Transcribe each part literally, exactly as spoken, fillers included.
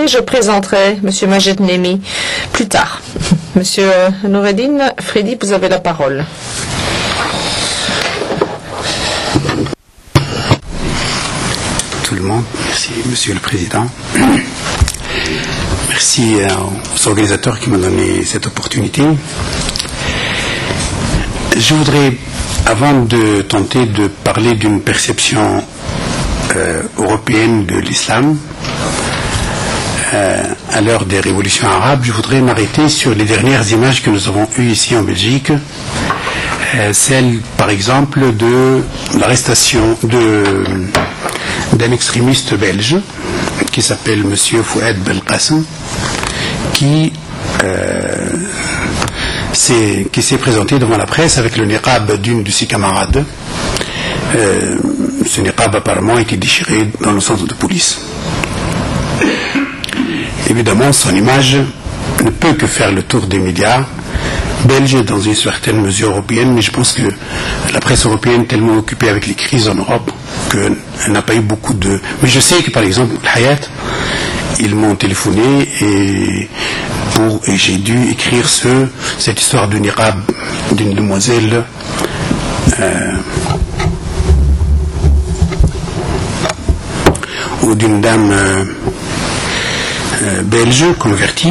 et je présenterai M. Majed Nemi plus tard. Monsieur Noureddine Fredi, vous avez la parole. Tout le monde, merci Monsieur le Président. Merci aux organisateurs qui m'ont donné cette opportunité. Je voudrais, avant de tenter de parler d'une perception euh, européenne de l'islam, euh, à l'heure des révolutions arabes, je voudrais m'arrêter sur les dernières images que nous avons eues ici en Belgique. Euh, celle, par exemple, de l'arrestation de, d'un extrémiste belge qui s'appelle M. Fouad Belkacem, qui, euh, s'est, qui s'est présenté devant la presse avec le niqab d'une de ses camarades. Euh, ce niqab apparemment a été déchiré dans le centre de police. Évidemment, son image ne peut que faire le tour des médias belges, dans une certaine mesure européenne, mais je pense que la presse européenne est tellement occupée avec les crises en Europe qu'elle n'a pas eu beaucoup de... Mais je sais que par exemple, Hayat, ils m'ont téléphoné et, pour, et j'ai dû écrire ce, cette histoire de niqab d'une demoiselle euh, ou d'une dame euh, euh, belge convertie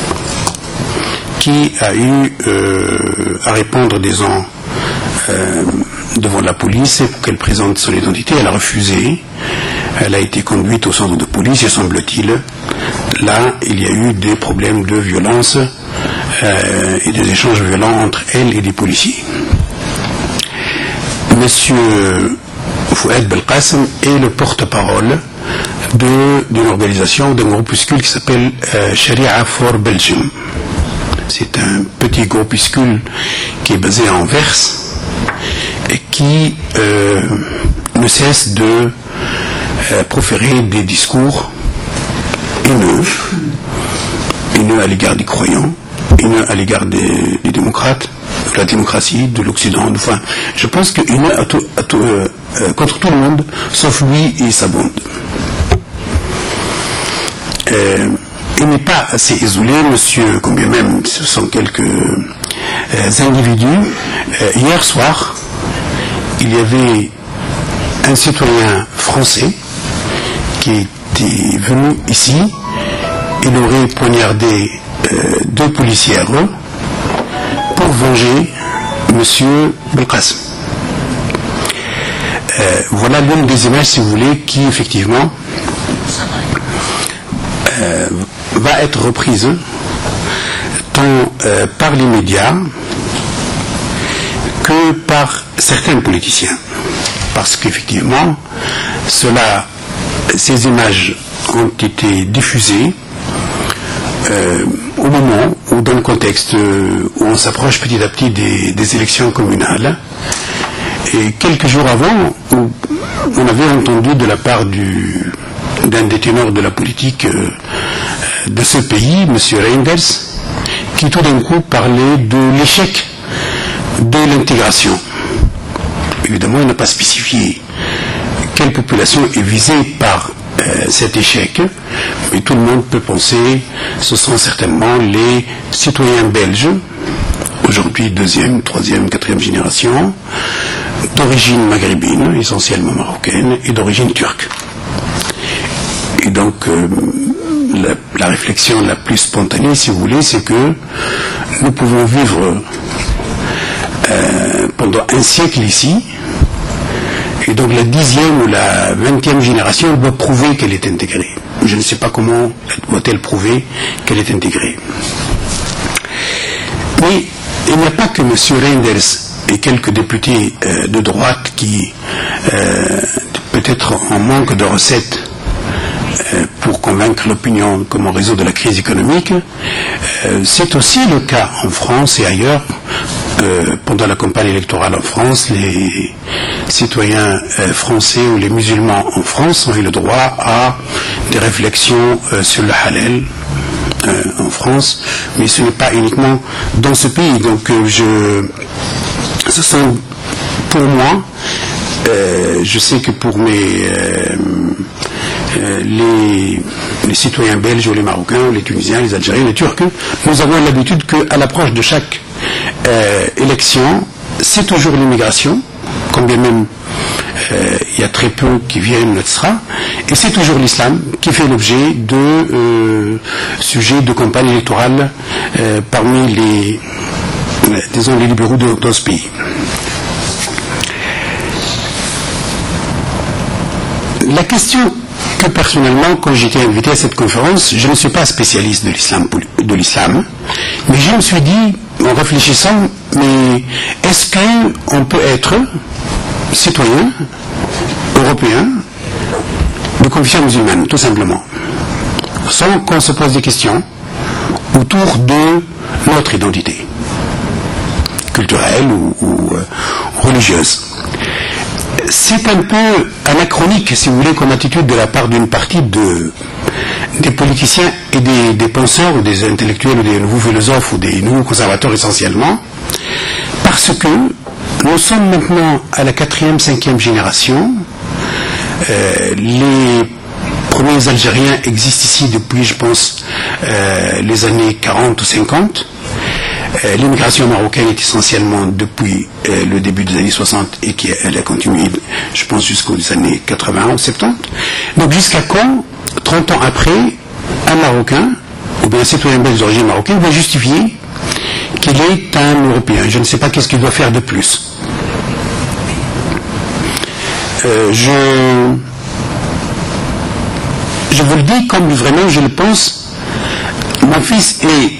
qui a eu euh, à répondre, disons, euh, devant la police pour qu'elle présente son identité. Elle a refusé. Elle a été conduite au centre de police et semble-t-il, là, il y a eu des problèmes de violence euh, et des échanges violents entre elle et des policiers. Monsieur Fouad Belkacem est le porte-parole de, d'une organisation, d'un groupuscule qui s'appelle euh, Sharia for Belgium. C'est un petit groupuscule qui est basé à Anvers et qui euh, ne cesse de euh, proférer des discours haineux, haineux à l'égard des croyants, haineux à l'égard des, des démocrates, de la démocratie, de l'Occident. Enfin, je pense que haineux à tout, à tout, euh, euh, contre tout le monde, sauf lui et sa bande. Euh, Il n'est pas assez isolé, monsieur, combien même ce sont quelques euh, individus. Euh, hier soir, il y avait un citoyen français qui était venu ici. Il aurait poignardé euh, deux policières pour venger monsieur Belkacem. Euh, voilà l'une des images, si vous voulez, qui effectivement euh, va être reprise tant euh, par les médias que par certains politiciens. Parce qu'effectivement, cela, ces images ont été diffusées euh, au moment ou dans le contexte où on s'approche petit à petit des, des élections communales. Et quelques jours avant, où on avait entendu de la part du, d'un des ténors de la politique euh, de ce pays, M. Reinders, qui tout d'un coup parlait de l'échec de l'intégration. Évidemment, il n'a pas spécifié quelle population est visée par euh, cet échec, mais tout le monde peut penser que ce sont certainement les citoyens belges, aujourd'hui deuxième, troisième, quatrième génération, d'origine maghrébine, essentiellement marocaine, et d'origine turque. Et donc, euh, la, la réflexion la plus spontanée, si vous voulez, c'est que nous pouvons vivre euh, pendant un siècle ici, et donc la dixième ou la vingtième génération doit prouver qu'elle est intégrée. Je ne sais pas comment doit-elle prouver qu'elle est intégrée. Mais il n'y a pas que M. Reinders et quelques députés euh, de droite qui, euh, peut-être en manque de recettes, pour convaincre l'opinion comment résoudre la crise économique. Euh, c'est aussi le cas en France et ailleurs. Euh, pendant la campagne électorale en France, les citoyens euh, français ou les musulmans en France ont eu le droit à des réflexions euh, sur le halal euh, en France, mais ce n'est pas uniquement dans ce pays. Donc euh, je, ce sont pour moi, euh, je sais que pour mes euh, euh, les, les citoyens belges ou les Marocains, les Tunisiens, les Algériens, les Turcs, nous avons l'habitude qu'à l'approche de chaque euh, élection, c'est toujours l'immigration, combien même euh, il y a très peu qui viennent, et cetera. Et c'est toujours l'islam qui fait l'objet de euh, sujets de campagne électorale euh, parmi les, euh, disons, les libéraux de, de ce pays. La question que personnellement, quand j'étais invité à cette conférence, je ne suis pas spécialiste de l'islam, de l'islam, mais je me suis dit, en réfléchissant, mais est-ce qu'on peut être citoyen européen de confession musulmane, tout simplement, sans qu'on se pose des questions autour de notre identité culturelle ou, ou euh, religieuse. C'est un peu anachronique, si vous voulez, comme attitude de la part d'une partie de, des politiciens et des, des penseurs, ou des intellectuels, ou des nouveaux philosophes, ou des nouveaux conservateurs essentiellement, parce que nous sommes maintenant à la quatrième, cinquième génération. Euh, les premiers Algériens existent ici depuis, je pense, euh, les années quarante ou cinquante. Euh, l'immigration marocaine est essentiellement depuis euh, le début des années soixante et qui elle a continué, je pense, jusqu'aux années quatre-vingts ou soixante-dix. Donc jusqu'à quand, trente ans après, un Marocain, ou bien un citoyen belge d'origine marocaine, va justifier qu'il est un Européen? Je ne sais pas qu'est-ce qu'il doit faire de plus. Euh, je, je vous le dis comme vraiment je le pense. Mon fils est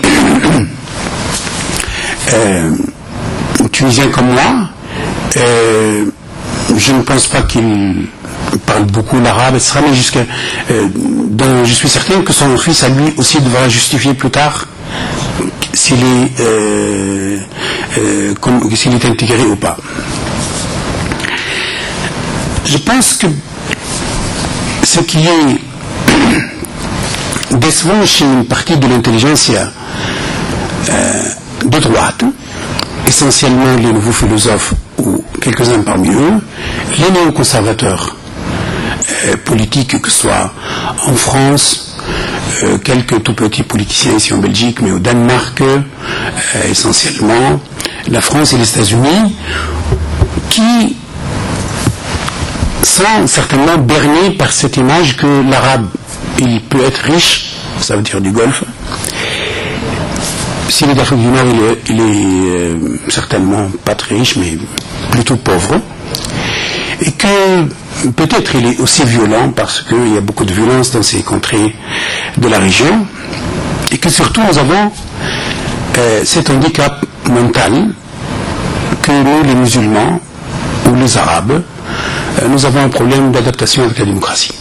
euh, tunisien comme moi. Euh, je ne pense pas qu'il parle beaucoup l'arabe, et cetera. Mais jusqu'à, euh, donc je suis certain que son fils à lui aussi devra justifier plus tard s'il est, euh, euh, comme, s'il est intégré ou pas. Je pense que ce qui est décevant chez une partie de l'intelligentsia euh, de droite, essentiellement les nouveaux philosophes ou quelques-uns parmi eux, les néoconservateurs euh, politiques, que ce soit en France, euh, quelques tout petits politiciens ici en Belgique, mais au Danemark, euh, essentiellement, la France et les États-Unis, qui sont certainement bernés par cette image que l'arabe, il peut être riche, ça veut dire du Golfe. S'il est d'Afrique du Nord, il est, il est euh, certainement pas très riche, mais plutôt pauvre. Et que peut-être il est aussi violent, parce qu'il y a beaucoup de violence dans ces contrées de la région. Et que surtout nous avons euh, cet handicap mental que nous, les musulmans, ou les arabes, euh, nous avons un problème d'adaptation avec la démocratie.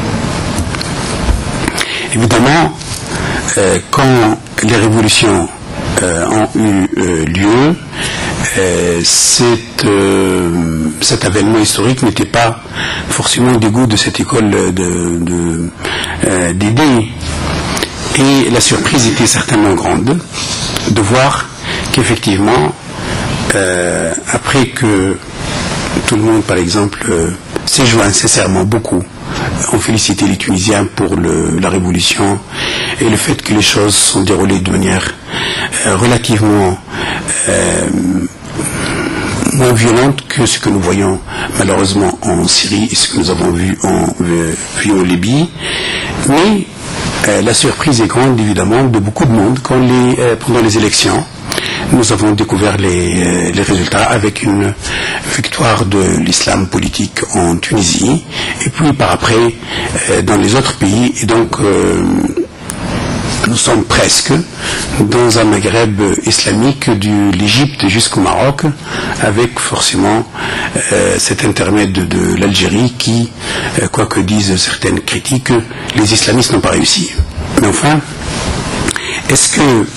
Évidemment, euh, quand les révolutions euh, ont eu euh, lieu, euh, cet, euh, cet avènement historique n'était pas forcément du goût de cette école de, de, euh, d'idées. Et la surprise était certainement grande de voir qu'effectivement, euh, après que tout le monde, par exemple, euh, s'est joint sincèrement beaucoup, ont félicité les Tunisiens pour le, la révolution et le fait que les choses sont déroulées de manière euh, relativement euh, moins violente que ce que nous voyons malheureusement en Syrie et ce que nous avons vu en, euh, vu en Libye. Mais euh, la surprise est grande évidemment de beaucoup de monde quand les, euh, pendant les élections. Nous avons découvert les, les résultats avec une victoire de l'islam politique en Tunisie et puis par après euh, dans les autres pays. Et donc euh, nous sommes presque dans un Maghreb islamique de l'Égypte jusqu'au Maroc, avec forcément euh, cet intermède de, de l'Algérie qui, euh, quoi que disent certaines critiques, les islamistes n'ont pas réussi. Mais enfin, est-ce que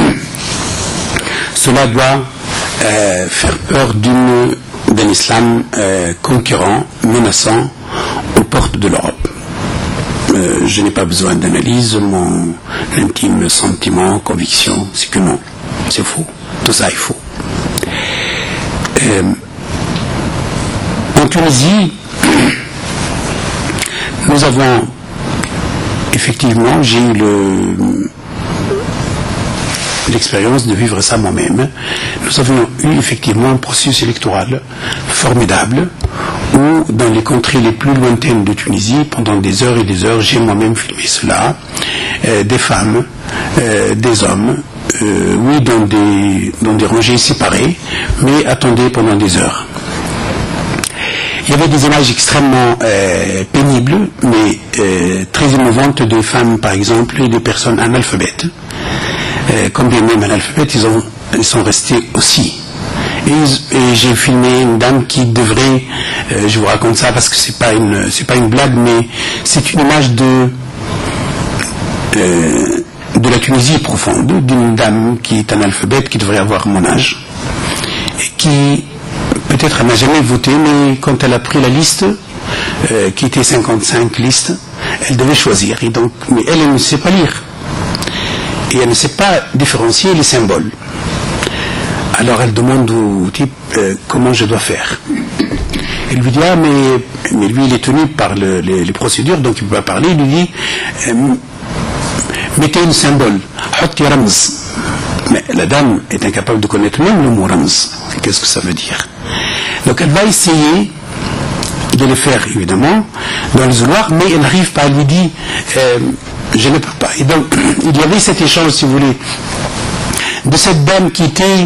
cela doit euh, faire peur d'une, d'un islam euh, conquérant, menaçant aux portes de l'Europe? euh, Je n'ai pas besoin d'analyse, mon intime sentiment, conviction, c'est que non, c'est faux, tout ça est faux. Euh, en Tunisie, nous avons effectivement, j'ai eu le, l'expérience de vivre ça moi-même. Nous avons eu effectivement un processus électoral formidable où, dans les contrées les plus lointaines de Tunisie, pendant des heures et des heures, j'ai moi-même filmé cela, euh, des femmes, euh, des hommes, euh, oui, dans des, dans des rangées séparées, mais attendaient pendant des heures. Il y avait des images extrêmement euh, pénibles, mais euh, très émouvantes de femmes, par exemple, et de personnes analphabètes. Euh, comme bien même analphabètes, ils, ont, ils sont restés aussi. Et, et j'ai filmé une dame qui devrait, euh, je vous raconte ça parce que c'est pas une, c'est pas une blague, mais c'est une image de euh, de la Tunisie profonde, d'une dame qui est analphabète, qui devrait avoir mon âge, et qui peut-être elle n'a jamais voté, mais quand elle a pris la liste, euh, qui était cinquante-cinq listes, elle devait choisir. Et donc, mais elle, elle ne sait pas lire. Et elle ne sait pas différencier les symboles. Alors elle demande au type euh, comment je dois faire. Il lui dit ah mais, mais lui il est tenu par le, les, les procédures, donc il ne peut pas parler. Il lui dit euh, mettez un symbole, Hatti Ramz. Mais la dame est incapable de connaître même le mot Ramz. Qu'est-ce que ça veut dire? Donc elle va essayer de le faire évidemment dans le zouloir, mais elle n'arrive pas. Elle lui dit euh, je ne peux pas. Et donc il y avait cet échange, si vous voulez, de cette dame qui était,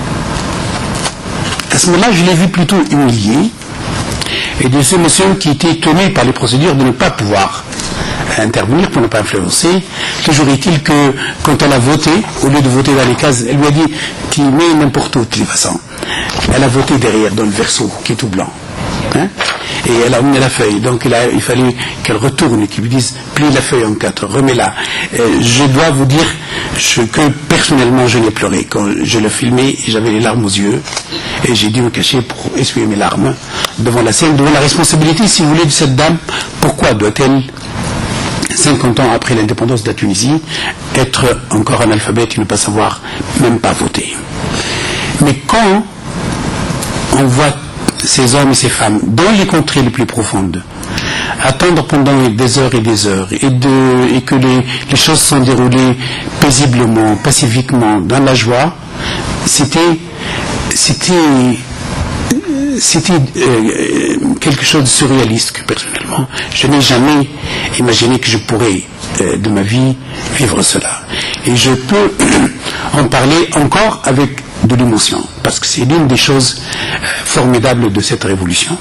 à ce moment-là je l'ai vu plutôt humiliée, et de ce monsieur qui était tenu par les procédures de ne pas pouvoir intervenir pour ne pas influencer. Toujours est-il que quand elle a voté, au lieu de voter dans les cases, elle lui a dit qu'il met n'importe où de toute façon. Elle a voté derrière dans le verso qui est tout blanc. Hein? Et elle a emmené la feuille, donc il, a, il fallait qu'elle retourne et qu'il lui dise plie la feuille en quatre, remets-la. Euh, je dois vous dire je, que personnellement je l'ai pleuré quand je l'ai filmé, j'avais les larmes aux yeux et j'ai dû me cacher pour essuyer mes larmes devant la scène, devant la responsabilité, si vous voulez, de cette dame. Pourquoi doit-elle, cinquante ans après l'indépendance de la Tunisie, être encore analphabète et ne pas savoir même pas voter? Mais quand on voit ces hommes et ces femmes dans les contrées les plus profondes attendre pendant des heures et des heures et, de, et que les, les choses sont déroulées paisiblement, pacifiquement, dans la joie, c'était c'était c'était euh, quelque chose de surréaliste que personnellement je n'ai jamais imaginé que je pourrais euh, de ma vie vivre cela. Et je peux en parler encore avec de l'émotion, parce que c'est l'une des choses formidables de cette révolution.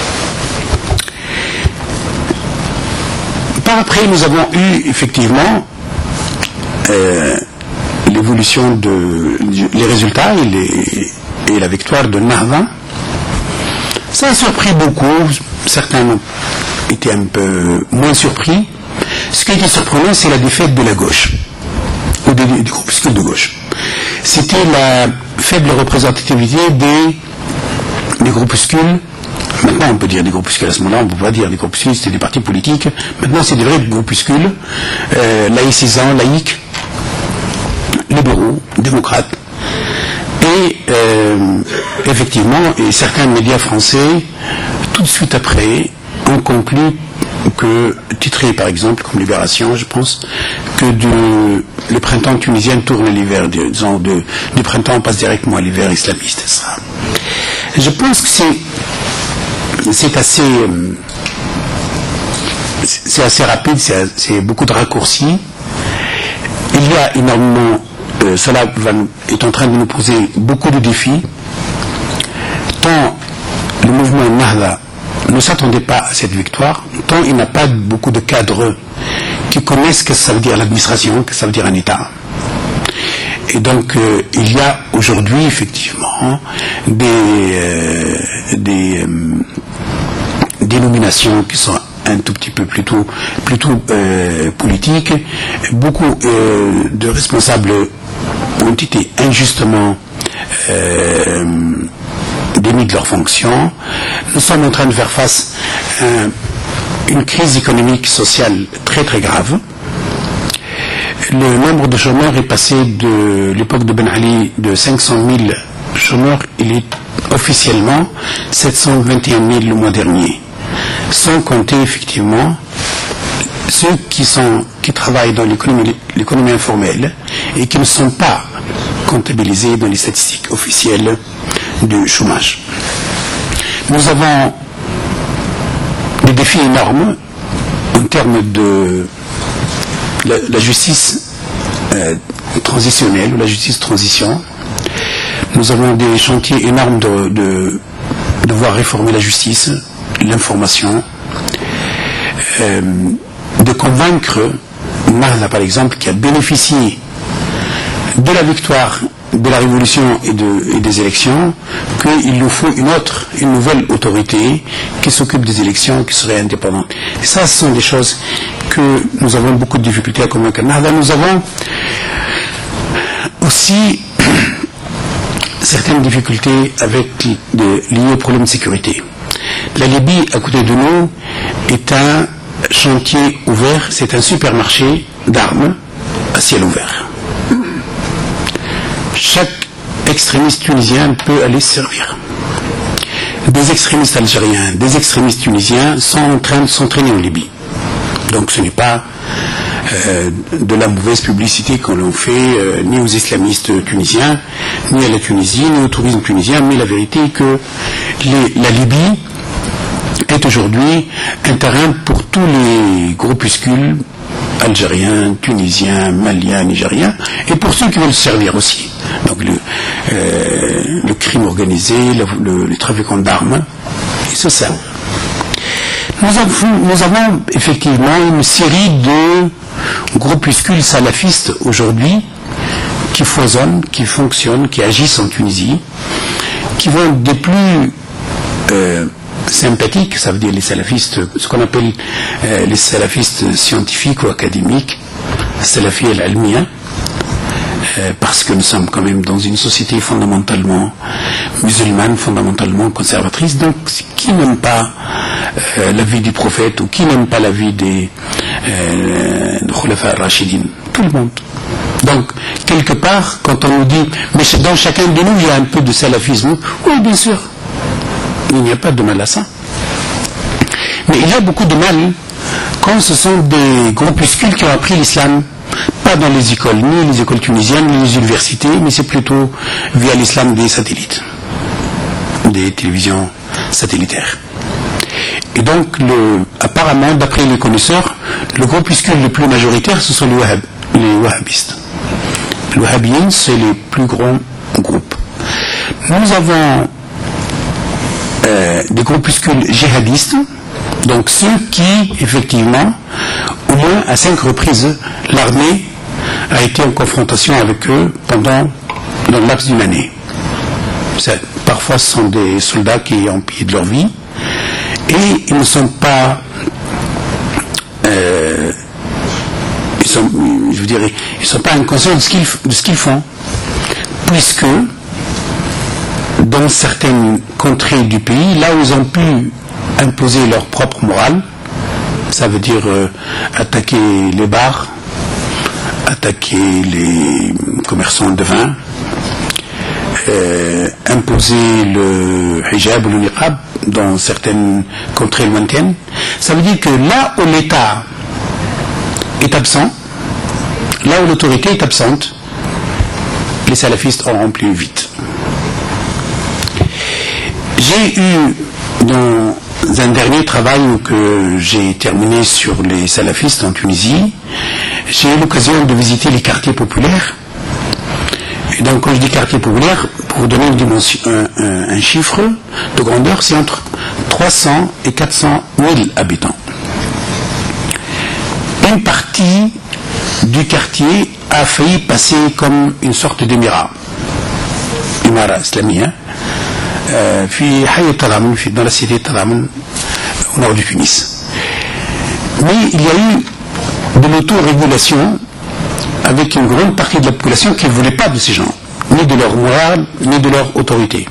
Par après, nous avons eu effectivement euh, l'évolution de les résultats et, les, et la victoire de Nahda. Ça a surpris beaucoup. Certains ont été un peu moins surpris. Ce qui a été surprenant, c'est la défaite de la gauche, ou des, des groupuscules de gauche. C'était la faible représentativité des, des groupuscules. Maintenant on peut dire des groupuscules, à ce moment-là on ne peut pas dire des groupuscules, c'était des partis politiques. Maintenant c'est des vrais groupuscules, euh, laïcisants, laïcs, libéraux, démocrates. Et euh, effectivement, et certains médias français, tout de suite après, ont conclu que, titré par exemple comme Libération, je pense, que de, le printemps tunisien tourne l'hiver, disons, de, du printemps on passe directement à l'hiver islamiste. Ça. Je pense que c'est, c'est assez, c'est assez rapide, c'est, c'est beaucoup de raccourcis. Il y a énormément, euh, cela va, est en train de nous poser beaucoup de défis, tant le mouvement Nahda ne s'attendait pas à cette victoire, tant il n'a pas beaucoup de cadres qui connaissent ce que ça veut dire l'administration, ce que ça veut dire un État. Et donc euh, il y a aujourd'hui effectivement des, euh, des, euh, des nominations qui sont un tout petit peu plutôt, plutôt euh, politiques. Beaucoup euh, de responsables ont été injustement euh, démis de leurs fonctions. Nous sommes en train de faire face à une crise économique, sociale très très grave. Le nombre de chômeurs est passé de l'époque de Ben Ali de cinq cent mille chômeurs, il est officiellement sept cent vingt et un mille le mois dernier. Sans compter effectivement ceux qui, sont, qui travaillent dans l'économie, l'économie informelle et qui ne sont pas comptabilisés dans les statistiques officielles du chômage. Nous avons des défis énormes en termes de la, la justice euh, transitionnelle ou la justice transition. Nous avons des chantiers énormes de, de devoir réformer la justice, l'information, euh, de convaincre Nahda par exemple, qui a bénéficié de la victoire de la révolution et, de, et des élections, qu'il nous faut une autre, une nouvelle autorité qui s'occupe des élections, qui serait indépendante. Et ça, ce sont des choses que nous avons beaucoup de difficultés à convaincre. Nous avons aussi certaines difficultés avec de, liées aux problèmes de sécurité. La Libye, à côté de nous, est un chantier ouvert, c'est un supermarché d'armes à ciel ouvert. Chaque extrémiste tunisien peut aller se servir. Des extrémistes algériens, des extrémistes tunisiens sont en train de s'entraîner en Libye. Donc ce n'est pas euh, de la mauvaise publicité qu'on en fait euh, ni aux islamistes tunisiens, ni à la Tunisie, ni au tourisme tunisien, mais la vérité est que les, la Libye est aujourd'hui un terrain pour tous les groupuscules algériens, tunisiens, maliens, nigériens, et pour ceux qui veulent se servir aussi. Donc le, euh, le crime organisé, le, le, les trafiquants d'armes, ils se servent. Nous avons, nous avons effectivement une série de groupuscules salafistes aujourd'hui qui foisonnent, qui fonctionnent, qui agissent en Tunisie, qui vont des plus euh, sympathiques, ça veut dire les salafistes, ce qu'on appelle euh, les salafistes scientifiques ou académiques, salafi al-almiya, euh, parce que nous sommes quand même dans une société fondamentalement musulmane, fondamentalement conservatrice, donc qui n'aime pas euh, la vie du prophète ou qui n'aime pas la vie des euh, Khulafa al-Rashidin, tout le monde. Donc, quelque part, quand on nous dit, mais dans chacun de nous, il y a un peu de salafisme, oui, bien sûr, il n'y a pas de mal à ça. Mais il y a beaucoup de mal quand ce sont des groupuscules qui ont appris l'islam, pas dans les écoles, ni les écoles tunisiennes, ni les universités, mais c'est plutôt via l'islam des satellites, des télévisions satellitaires. Et donc, le, apparemment, d'après les connaisseurs, le groupuscule le plus majoritaire, ce sont les, wahhab, les wahhabistes. Les wahhabiens, c'est les plus grands groupes. Nous avons euh, des groupuscules djihadistes, donc ceux qui, effectivement, au moins à cinq reprises, l'armée a été en confrontation avec eux pendant dans le laps d'une année. Ça, parfois, ce sont des soldats qui ont payé de leur vie, et ils ne sont pas, euh, ils sont, je veux dire, ils sont pas inconscients de ce qu'ils, de ce qu'ils font, puisque dans certaines contrées du pays, là où ils ont pu imposer leur propre morale, ça veut dire euh, attaquer les bars, attaquer les commerçants de vin, euh, imposer le hijab ou le niqab dans certaines contrées lointaines. Ça veut dire que là où l'État est absent, là où l'autorité est absente, les salafistes auront plus vite. J'ai eu dans un dernier travail que j'ai terminé sur les salafistes en Tunisie, j'ai eu l'occasion de visiter les quartiers populaires. Et donc quand je dis quartier populaire, pour vous donner une dimension, un, un, un chiffre de grandeur, c'est entre trois cents et quatre cent mille habitants. Une partie du quartier a failli passer comme une sorte d'émirat, émirat islamique, euh, puis Hayat Tadamon, dans la cité de Tadamon, au nord du Tunis. Mais il y a eu de l'autorégulation avec une grande partie de la population qui ne voulait pas de ces gens, ni de leur morale, ni de leur autorité.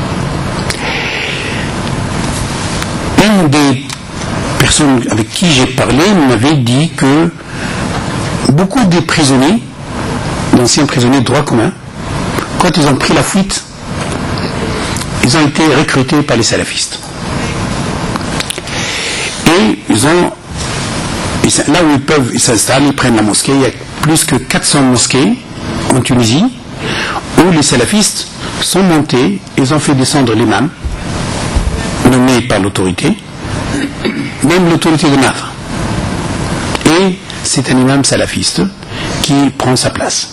Une des personnes avec qui j'ai parlé m'avait dit que beaucoup des prisonniers, d'anciens prisonniers de droit commun, quand ils ont pris la fuite, ils ont été recrutés par les salafistes. Et ils ont là où ils peuvent, ils s'installent, ils prennent la mosquée. Il y a plus que quatre cents mosquées en Tunisie où les salafistes sont montés, ils ont fait descendre l'imam, nommé par l'autorité, même l'autorité de Nadr. Et c'est un imam salafiste qui prend sa place.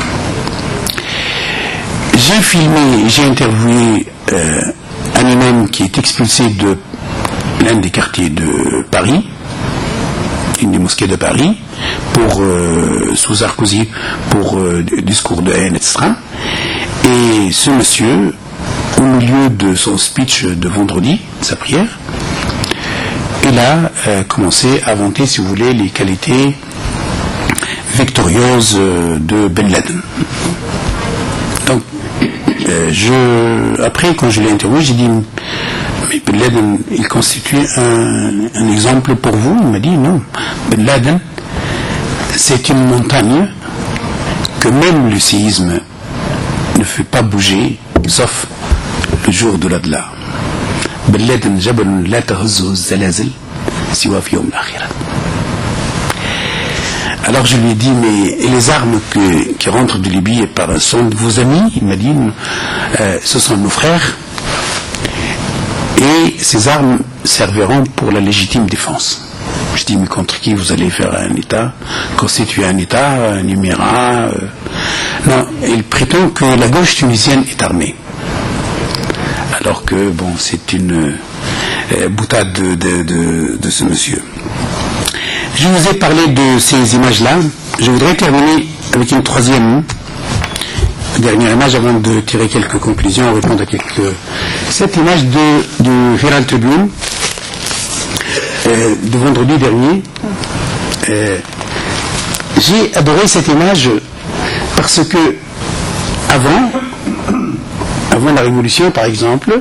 J'ai filmé, j'ai interviewé euh, un imam qui est expulsé de l'un des quartiers de Paris, une des mosquées de Paris, pour euh, sous Sarkozy, pour euh, discours de haine, et cetera. Et ce monsieur, au milieu de son speech de vendredi, sa prière, il a euh, commencé à vanter, si vous voulez, les qualités victorieuses de Ben Laden. Donc, euh, je, après, quand je l'ai interviewé, j'ai dit, mais Ben Laden, il constitue un, un exemple pour vous. Il m'a dit, non, Ben Laden, c'est une montagne que même le séisme ne fait pas bouger, sauf le jour de l'Adla. Ben Laden, jabal la tahuzzu zalazil, siwa fi yawm al-akhirah. Alors je lui ai dit, mais et les armes que, qui rentrent de Libye par, sont vos amis? Il m'a dit, euh, ce sont nos frères, et ces armes serviront pour la légitime défense. Je dis, mais contre qui vous allez faire un État, constituer un État, un émirat euh... Non, il prétend que la gauche tunisienne est armée. Alors que, bon, c'est une euh, boutade de, de, de, de ce monsieur. Je vous ai parlé de ces images-là. Je voudrais terminer avec une troisième, dernière image avant de tirer quelques conclusions, répondre à quelques... Cette image de, de Herald Tribune, euh, de vendredi dernier. Euh, j'ai adoré cette image parce que avant, avant la Révolution, par exemple,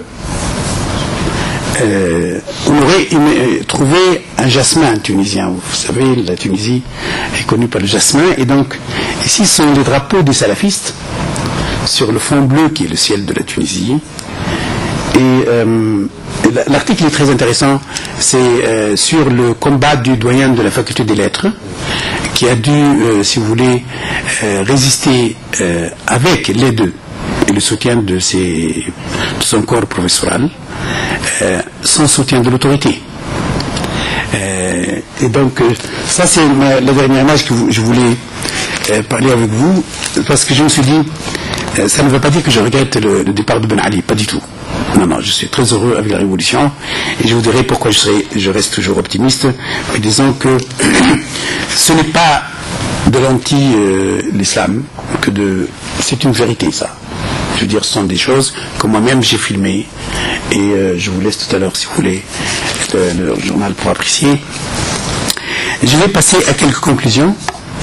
Euh, on aurait aimé, trouvé un jasmin tunisien. Vous savez, la Tunisie est connue par le jasmin, et donc ici sont les drapeaux des salafistes sur le fond bleu qui est le ciel de la Tunisie. Et euh, l'article est très intéressant, c'est euh, sur le combat du doyen de la faculté des lettres, qui a dû, euh, si vous voulez, euh, résister euh, avec l'aide et le soutien de, ses, de son corps professoral, euh, sans soutien de l'autorité. Euh, et donc, euh, ça c'est ma, la dernière image que vous, je voulais euh, parler avec vous, parce que je me suis dit, euh, ça ne veut pas dire que je regrette le, le départ de Ben Ali, pas du tout. Non, non, je suis très heureux avec la Révolution, et je vous dirai pourquoi je, serai, je reste toujours optimiste, en disant que ce n'est pas de l'anti-l'islam, euh, que de... c'est une vérité, ça. Je veux dire, ce sont des choses que moi-même j'ai filmées, et euh, je vous laisse tout à l'heure, si vous voulez, le, le journal pour apprécier. Je vais passer à quelques conclusions.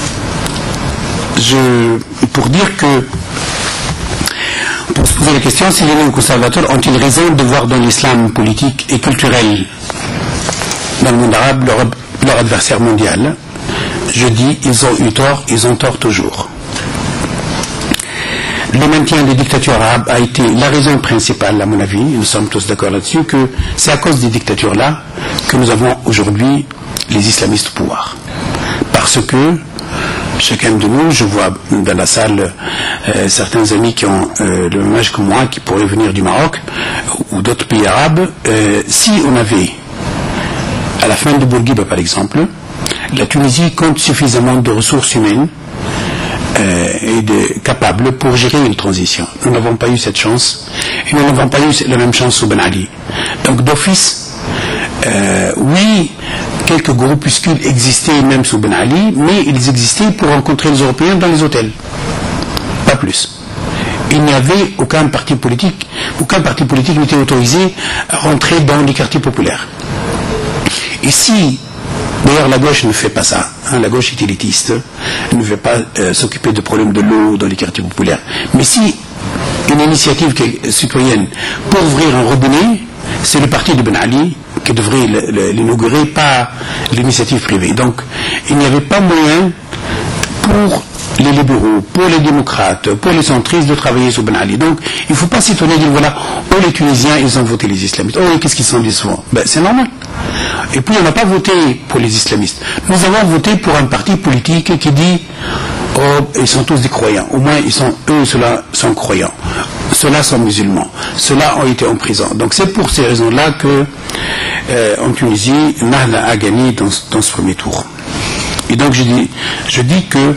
Je, pour dire que, pour se poser la question, si les néoconservateurs ont-ils raison de voir dans l'islam politique et culturel dans le monde arabe leur, leur adversaire mondial, je dis, ils ont eu tort, ils ont tort toujours. Le maintien des dictatures arabes a été la raison principale, à mon avis, nous sommes tous d'accord là-dessus, que c'est à cause des dictatures-là que nous avons aujourd'hui les islamistes au pouvoir. Parce que chacun de nous, je vois dans la salle euh, certains amis qui ont euh, le même âge que moi, qui pourraient venir du Maroc ou d'autres pays arabes, euh, si on avait, à la fin de Bourguiba par exemple, la Tunisie compte suffisamment de ressources humaines Euh, et de, capable pour gérer une transition. Nous n'avons pas eu cette chance, et nous n'avons pas eu la même chance sous Ben Ali. Donc d'office, euh, oui, quelques groupuscules existaient même sous Ben Ali, mais ils existaient pour rencontrer les Européens dans les hôtels. Pas plus. Il n'y avait aucun parti politique, aucun parti politique n'était autorisé à rentrer dans les quartiers populaires. Et si d'ailleurs, la gauche ne fait pas ça. Hein, la gauche est élitiste, elle ne veut pas euh, s'occuper de problèmes de l'eau dans les quartiers populaires. Mais si une initiative citoyenne pour ouvrir un robinet, c'est le parti de Ben Ali qui devrait l'inaugurer, pas l'initiative privée. Donc, il n'y avait pas moyen pour les libéraux, pour les démocrates, pour les centristes de travailler sur Ben Ali. Donc, il ne faut pas s'étonner de dire, voilà, oh les Tunisiens, ils ont voté les islamistes. Oh, qu'est-ce qu'ils sont décevants. Ben, c'est normal. Et puis, on n'a pas voté pour les islamistes. Nous avons voté pour un parti politique qui dit, oh, ils sont tous des croyants. Au moins, ils sont, eux, ceux-là sont croyants. Ceux-là sont musulmans. Ceux-là ont été en prison. Donc, c'est pour ces raisons-là que, euh, en Tunisie, Nahda a gagné dans, dans ce premier tour. Et donc, je dis, je dis que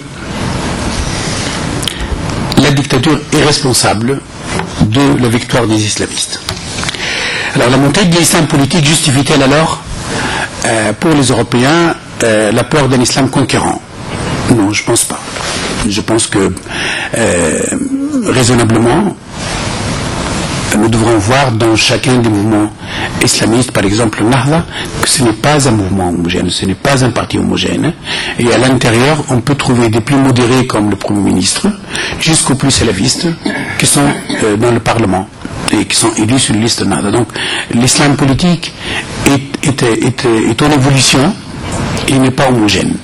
la dictature est responsable de la victoire des islamistes. Alors la montée de l'islam politique justifie-t-elle alors euh, pour les Européens euh, la peur d'un islam conquérant? Non, je ne pense pas. Je pense que euh, raisonnablement, nous devrons voir dans chacun des mouvements islamistes, par exemple le Nahda, que ce n'est pas un mouvement homogène, ce n'est pas un parti homogène. Et à l'intérieur, on peut trouver des plus modérés comme le Premier ministre, jusqu'aux plus salavistes, qui sont euh, dans le Parlement et qui sont élus sur une liste Nahda. Donc l'islam politique est, est, est, est en évolution et il n'est pas homogène.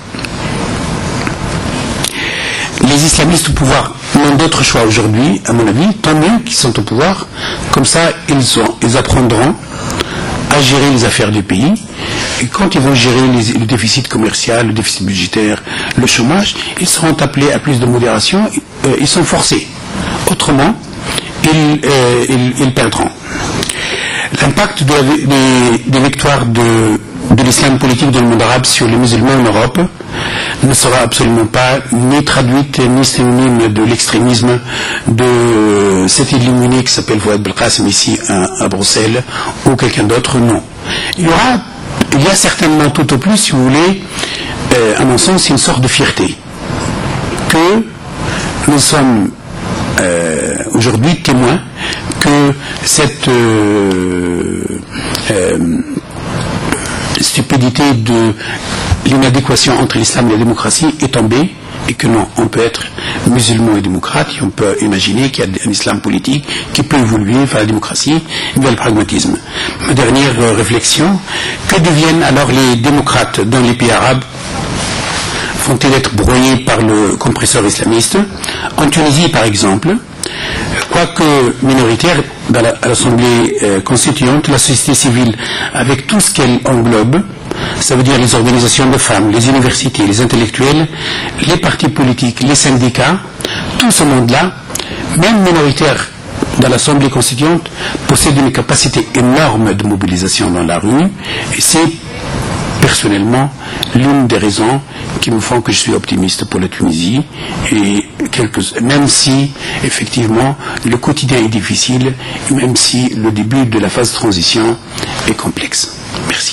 Les islamistes au pouvoir n'ont d'autre choix aujourd'hui, à mon avis, tant mieux qu'ils sont au pouvoir, comme ça ils, sont, ils apprendront à gérer les affaires du pays, et quand ils vont gérer les, le déficit commercial, le déficit budgétaire, le chômage, ils seront appelés à plus de modération, euh, ils sont forcés. Autrement, ils, euh, ils, ils perdront. L'impact de la, des, des victoires de, de l'islam politique dans le monde arabe sur les musulmans en Europe ne sera absolument pas ni traduite ni synonyme de l'extrémisme de cet illuminé qui s'appelle Fouad Belkacem ici à, à Bruxelles ou quelqu'un d'autre, non. Il y aura, il y a certainement tout au plus, si vous voulez, euh, à mon sens, une sorte de fierté que nous sommes euh, aujourd'hui témoins que cette euh, euh, stupidité de l'inadéquation entre l'islam et la démocratie est tombée et que non, on peut être musulman et démocrate et on peut imaginer qu'il y a un islam politique qui peut évoluer vers la démocratie et vers le pragmatisme. Ma dernière euh, réflexion, que deviennent alors les démocrates dans les pays arabes? Vont-ils être broyés par le compresseur islamiste? En Tunisie, par exemple, quoique minoritaire dans la, à l'Assemblée euh, constituante, la société civile, avec tout ce qu'elle englobe, ça veut dire les organisations de femmes, les universités, les intellectuels, les partis politiques, les syndicats, tout ce monde-là, même minoritaire dans l'Assemblée constituante, possède une capacité énorme de mobilisation dans la rue, et c'est personnellement l'une des raisons qui me font que je suis optimiste pour la Tunisie, et quelques, même si effectivement le quotidien est difficile, et même si le début de la phase de transition est complexe. Merci.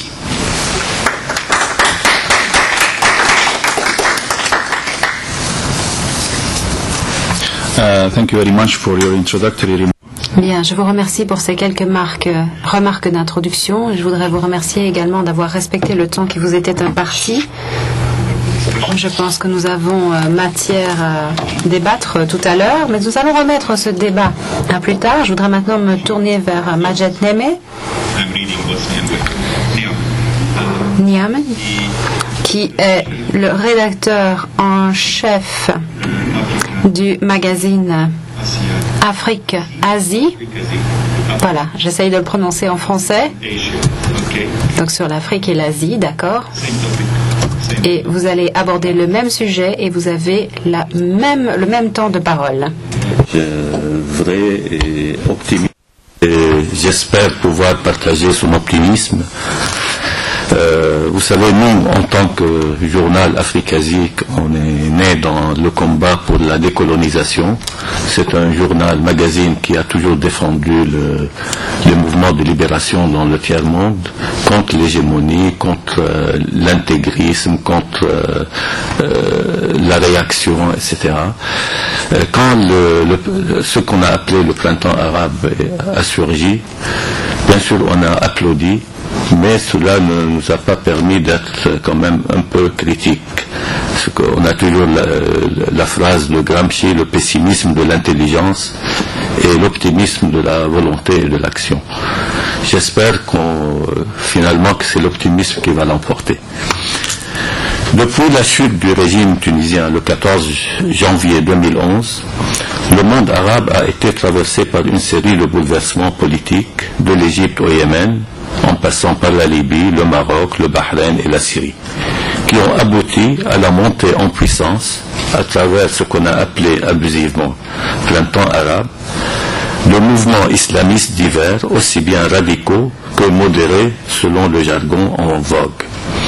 Uh, thank you very much for your introductory remarks. Bien, je vous remercie pour ces quelques marques, euh, remarques d'introduction. Je voudrais vous remercier également d'avoir respecté le temps qui vous était imparti. Je pense que nous avons euh, matière à débattre euh, tout à l'heure, mais nous allons remettre ce débat à plus tard. Je voudrais maintenant me tourner vers euh, Majed Neme, Niamen, qui est le rédacteur en chef du magazine Afrique-Asie. Voilà, j'essaye de le prononcer en français. Donc sur l'Afrique et l'Asie, d'accord. Et vous allez aborder le même sujet et vous avez la même, le même temps de parole. Je voudrais optimiser et j'espère pouvoir partager son optimisme. Euh, vous savez, nous, en tant que journal Afrique-Asie, on est né dans le combat pour la décolonisation. C'est un journal, magazine qui a toujours défendu le, le mouvement de libération dans le tiers-monde, contre l'hégémonie, contre euh, l'intégrisme, contre euh, euh, la réaction, et cetera. Euh, quand le, le, ce qu'on a appelé le printemps arabe a surgi, bien sûr, on a applaudi, mais cela ne nous a pas permis d'être quand même un peu critiques. Parce qu'on a toujours la, la phrase de Gramsci, le pessimisme de l'intelligence et l'optimisme de la volonté et de l'action. J'espère qu'on, finalement que c'est l'optimisme qui va l'emporter. Depuis la chute du régime tunisien le quatorze janvier deux mille onze, le monde arabe a été traversé par une série de bouleversements politiques, de l'Égypte au Yémen, en passant par la Libye, le Maroc, le Bahreïn et la Syrie, qui ont abouti à la montée en puissance, à travers ce qu'on a appelé abusivement printemps arabe, de mouvements islamistes divers, aussi bien radicaux que modérés selon le jargon en vogue.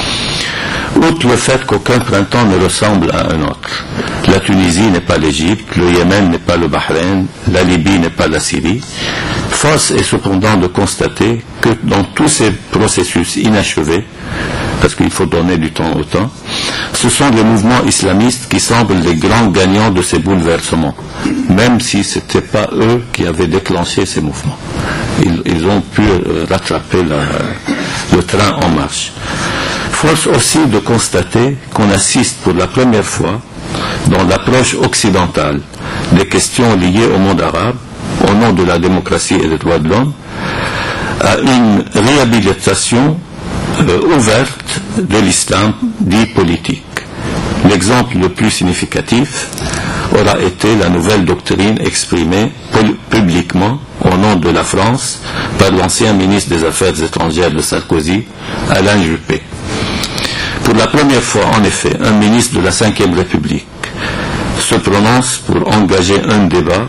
Outre le fait qu'aucun printemps ne ressemble à un autre, la Tunisie n'est pas l'Égypte, le Yémen n'est pas le Bahreïn, la Libye n'est pas la Syrie, force est cependant de constater que dans tous ces processus inachevés, parce qu'il faut donner du temps au temps, ce sont les mouvements islamistes qui semblent les grands gagnants de ces bouleversements, même si ce n'était pas eux qui avaient déclenché ces mouvements. Ils, ils ont pu rattraper la, le train en marche. Force aussi de constater qu'on assiste pour la première fois, dans l'approche occidentale des questions liées au monde arabe, au nom de la démocratie et des droits de l'homme, à une réhabilitation euh, ouverte de l'islam dit politique. L'exemple le plus significatif aura été la nouvelle doctrine exprimée publiquement au nom de la France par l'ancien ministre des Affaires étrangères de Sarkozy, Alain Juppé. Pour la première fois, en effet, un ministre de la cinquième République se prononce pour engager un débat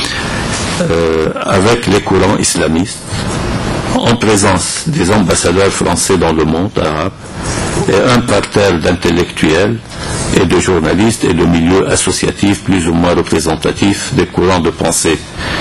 euh, avec les courants islamistes, en présence des ambassadeurs français dans le monde arabe et un parterre d'intellectuels et de journalistes et de milieux associatifs plus ou moins représentatifs des courants de pensée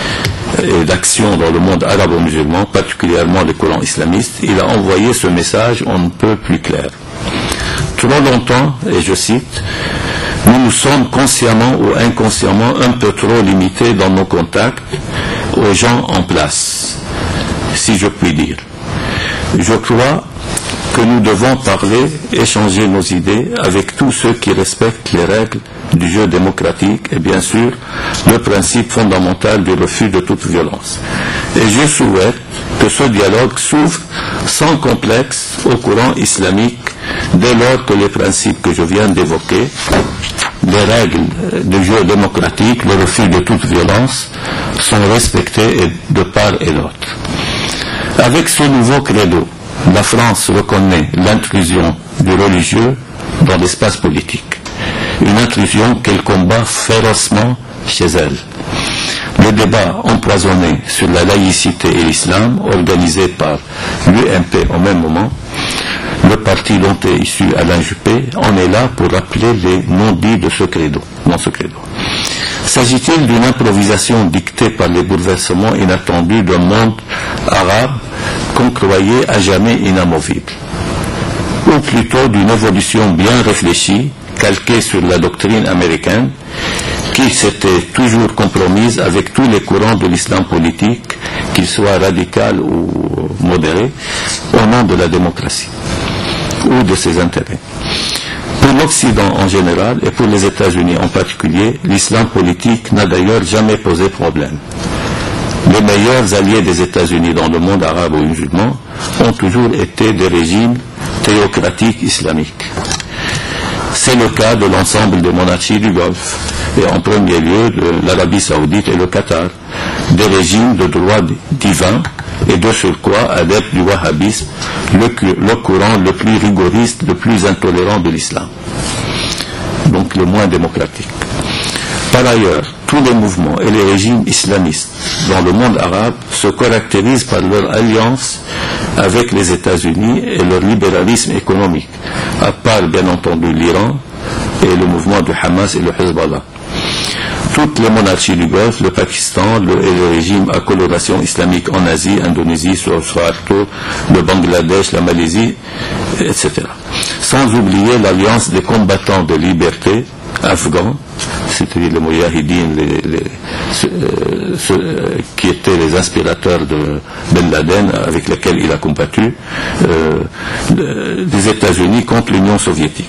et d'action dans le monde arabo-musulman, particulièrement les courants islamistes. Il a envoyé ce message on ne peut plus clair. Trop longtemps, et je cite, nous nous sommes consciemment ou inconsciemment un peu trop limités dans nos contacts aux gens en place, si je puis dire. Je crois que nous devons parler, échanger nos idées avec tous ceux qui respectent les règles du jeu démocratique et bien sûr le principe fondamental du refus de toute violence. Et je souhaite que ce dialogue s'ouvre sans complexe au courant islamique dès lors que les principes que je viens d'évoquer, les règles du jeu démocratique, le refus de toute violence, sont respectés de part et d'autre. Avec ce nouveau credo, la France reconnaît l'intrusion du religieux dans l'espace politique, une intrusion qu'elle combat férocement chez elle. Le débat empoisonné sur la laïcité et l'islam, organisé par l'U M P au même moment, le parti dont est issu Alain Juppé, en est là pour rappeler les non-dits de ce credo, dans ce credo. S'agit-il d'une improvisation dictée par les bouleversements inattendus d'un monde arabe qu'on croyait à jamais inamovible, ou plutôt d'une évolution bien réfléchie, calquée sur la doctrine américaine, qui s'était toujours compromise avec tous les courants de l'islam politique, qu'ils soient radicaux ou modérés, au nom de la démocratie ou de ses intérêts. Pour l'Occident en général et pour les États-Unis en particulier, l'islam politique n'a d'ailleurs jamais posé problème. Les meilleurs alliés des États-Unis dans le monde arabe ou musulman ont toujours été des régimes théocratiques islamiques. C'est le cas de l'ensemble des monarchies du Golfe, et en premier lieu de l'Arabie Saoudite et le Qatar, des régimes de droit divin et de surcroît adeptes du wahhabisme, le, le courant le plus rigoriste, le plus intolérant de l'islam, donc le moins démocratique. Par ailleurs, tous les mouvements et les régimes islamistes dans le monde arabe se caractérisent par leur alliance avec les États-Unis et leur libéralisme économique, à part bien entendu l'Iran et le mouvement du Hamas et le Hezbollah. Toutes les monarchies du Golfe, le Pakistan le, et le régime à coloration islamique en Asie, Indonésie, Suharto, le Bangladesh, la Malaisie, et cetera. Sans oublier l'alliance des combattants de liberté afghans, c'est-à-dire les Mouyahidines, les, les, ceux, euh, ceux, euh, qui étaient les inspirateurs de Ben Laden, avec lesquels il a combattu, euh, de, des États-Unis contre l'Union soviétique.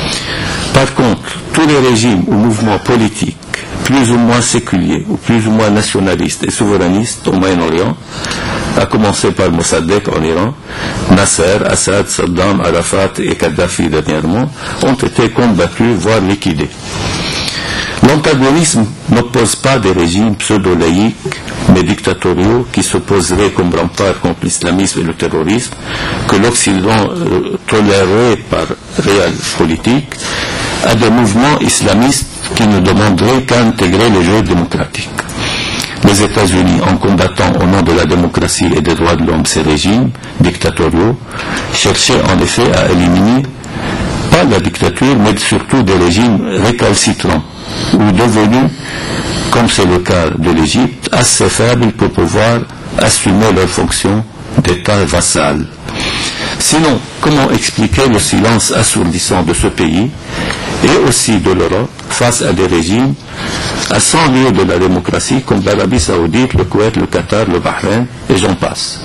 Par contre, tous les régimes ou mouvements politiques plus ou moins séculiers ou plus ou moins nationalistes et souverainistes au Moyen-Orient à commencer par Mossadegh en Iran, Nasser, Assad, Saddam, Arafat et Kadhafi dernièrement, ont été combattus, voire liquidés. L'antagonisme n'oppose pas des régimes pseudo-laïques, mais dictatoriaux, qui s'opposeraient comme rempart contre l'islamisme et le terrorisme, que l'Occident euh, tolérerait par réel politique, à des mouvements islamistes qui ne demanderaient qu'à intégrer les jeux démocratiques. Les États-Unis, en combattant au nom de la démocratie et des droits de l'homme ces régimes dictatoriaux, cherchaient en effet à éliminer pas la dictature, mais surtout des régimes récalcitrants, ou devenus, comme c'est le cas de l'Égypte, assez faibles pour pouvoir assumer leurs fonctions d'État vassal. Sinon, comment expliquer le silence assourdissant de ce pays et aussi de l'Europe face à des régimes à cent lieues de la démocratie comme l'Arabie Saoudite, le Koweït, le Qatar, le Bahreïn et j'en passe.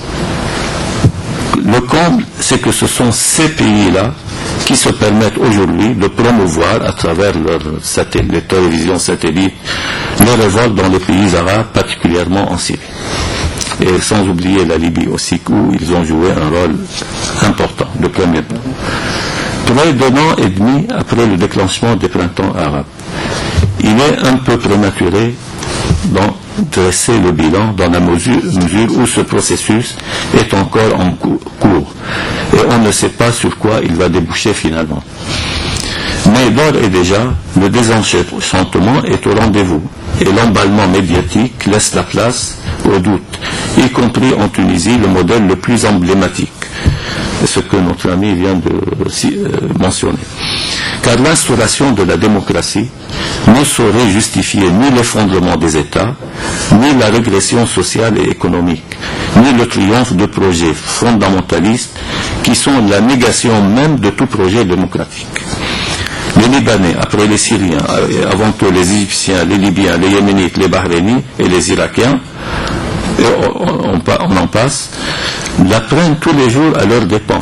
Le comble, c'est que ce sont ces pays-là qui se permettent aujourd'hui de promouvoir à travers leurs les télévisions satellites les révoltes dans les pays arabes, particulièrement en Syrie. Et sans oublier la Libye aussi, où ils ont joué un rôle important, de premier plan. Près d'un an et demi après le déclenchement des printemps arabes, il est un peu prématuré d'en dresser le bilan dans la mesure, mesure où ce processus est encore en cours et on ne sait pas sur quoi il va déboucher finalement. Mais d'ores et déjà, le désenchantement est au rendez-vous et l'emballement médiatique laisse la place au doute, y compris en Tunisie, le modèle le plus emblématique, ce que notre ami vient de euh, mentionner. Car l'instauration de la démocratie ne saurait justifier ni l'effondrement des États, ni la régression sociale et économique, ni le triomphe de projets fondamentalistes qui sont la négation même de tout projet démocratique. Les Libanais, après les Syriens, avant tout les Égyptiens, les Libyens, les Yéménites, les Bahreïniens et les Irakiens, et on, on, on en passe, l'apprennent tous les jours à leurs dépens.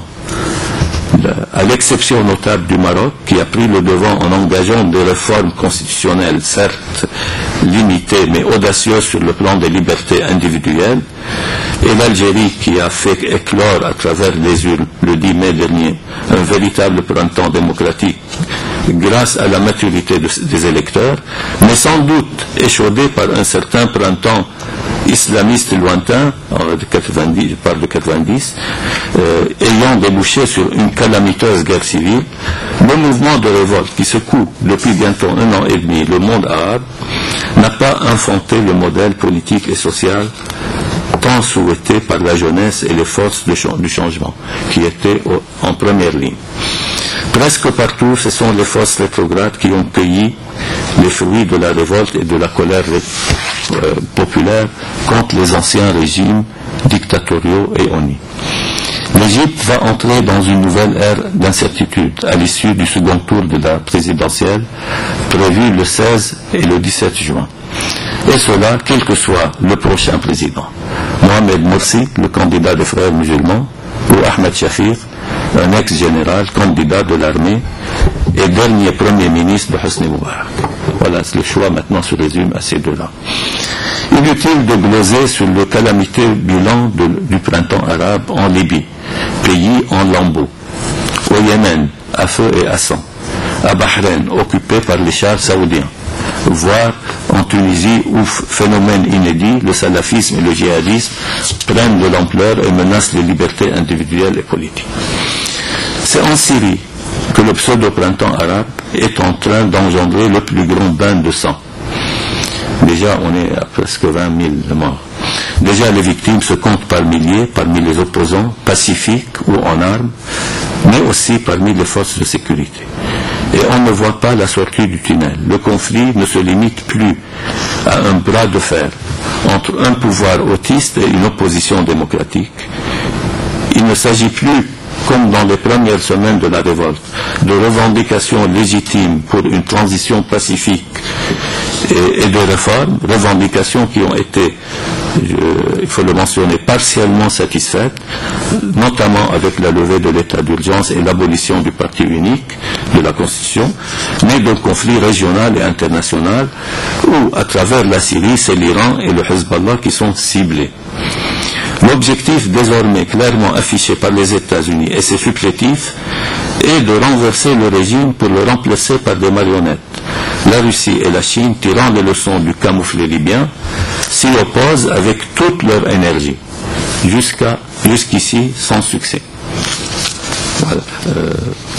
À l'exception notable du Maroc, qui a pris le devant en engageant des réformes constitutionnelles, certes limitées, mais audacieuses sur le plan des libertés individuelles, et l'Algérie, qui a fait éclore à travers les urnes, le dix mai dernier, un véritable printemps démocratique, grâce à la maturité de, des électeurs, mais sans doute échaudé par un certain printemps islamiste lointain, de quatre-vingt-dix, je parle de quatre-vingt-dix, euh, ayant débouché sur une calamiteuse guerre civile, le mouvement de révolte qui secoue depuis bientôt un an et demi le monde arabe n'a pas inventé le modèle politique et social tant souhaité par la jeunesse et les forces de ch- du changement, qui étaient au, en première ligne. Presque partout, ce sont les forces rétrogrades qui ont cueilli les fruits de la révolte et de la colère euh, populaire contre les anciens régimes dictatoriaux et honnis. L'Égypte va entrer dans une nouvelle ère d'incertitude à l'issue du second tour de la présidentielle prévu le seize et le dix-sept juin. Et cela, quel que soit le prochain président. Mohamed Morsi, le candidat des frères musulmans, ou Ahmed Shafir, un ex-général, candidat de l'armée et dernier premier ministre de Hosni Moubarak. Voilà, le choix maintenant se résume à ces deux-là. Inutile de gloser sur le calamiteux bilan de, du printemps arabe en Libye, pays en lambeaux, au Yémen, à feu et à sang, à Bahreïn, occupé par les chars saoudiens, voire en Tunisie où, phénomène inédit, le salafisme et le djihadisme prennent de l'ampleur et menacent les libertés individuelles et politiques. C'est en Syrie que le pseudo-printemps arabe est en train d'engendrer le plus grand bain de sang. Déjà, on est à presque vingt mille morts. Déjà, les victimes se comptent par milliers parmi les opposants, pacifiques ou en armes, mais aussi parmi les forces de sécurité. Et on ne voit pas la sortie du tunnel. Le conflit ne se limite plus à un bras de fer entre un pouvoir autiste et une opposition démocratique. Il ne s'agit plus, comme dans les premières semaines de la révolte, de revendications légitimes pour une transition pacifique et, et de réformes, revendications qui ont été, je, il faut le mentionner, partiellement satisfaites, notamment avec la levée de l'état d'urgence et l'abolition du parti unique de la Constitution, mais d'un conflit régional et international où, à travers la Syrie, c'est l'Iran et le Hezbollah qui sont ciblés. L'objectif désormais clairement affiché par les États-Unis et ses supplétifs est de renverser le régime pour le remplacer par des marionnettes. La Russie et la Chine, tirant les leçons du camouflet libyen, s'y opposent avec toute leur énergie, jusqu'à, jusqu'ici sans succès. Voilà. Euh,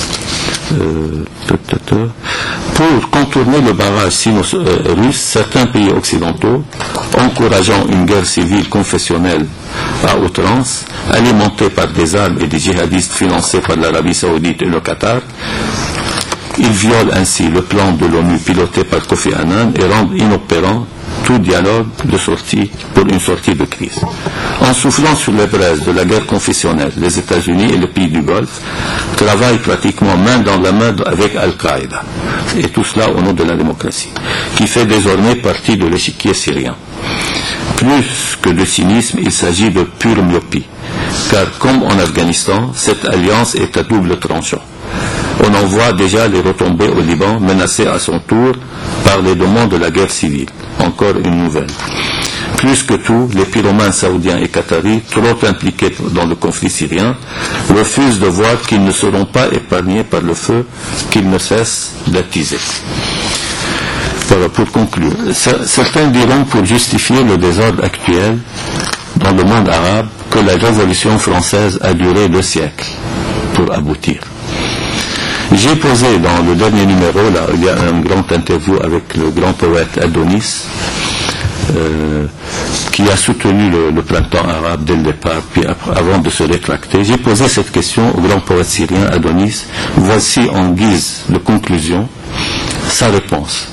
euh, pour contourner le barrage sino-russe, certains pays occidentaux, encourageant une guerre civile confessionnelle à outrance, alimentée par des armes et des djihadistes financés par l'Arabie Saoudite et le Qatar, ils violent ainsi le plan de l'ONU piloté par Kofi Annan et rendent inopérant tout dialogue de sortie pour une sortie de crise. En soufflant sur les braises de la guerre confessionnelle, les États-Unis et les pays du Golfe travaillent pratiquement main dans la main avec Al-Qaïda, et tout cela au nom de la démocratie, qui fait désormais partie de l'échiquier syrien. Plus que de cynisme, il s'agit de pure myopie, car comme en Afghanistan, cette alliance est à double tranchant. On en voit déjà les retombées au Liban, menacé à son tour par les demandes de la guerre civile. Encore une nouvelle. Plus que tout, les pyromanes saoudiens et qataris, trop impliqués dans le conflit syrien, refusent de voir qu'ils ne seront pas épargnés par le feu qu'ils ne cessent d'attiser. Voilà, pour conclure, certains diront, pour justifier le désordre actuel dans le monde arabe, que la révolution française a duré deux siècles pour aboutir. J'ai posé dans le dernier numéro, là, il y a un grand interview avec le grand poète Adonis, euh, qui a soutenu le, le printemps arabe dès le départ, puis après, avant de se rétracter. J'ai posé cette question au grand poète syrien Adonis. Voici en guise de conclusion sa réponse.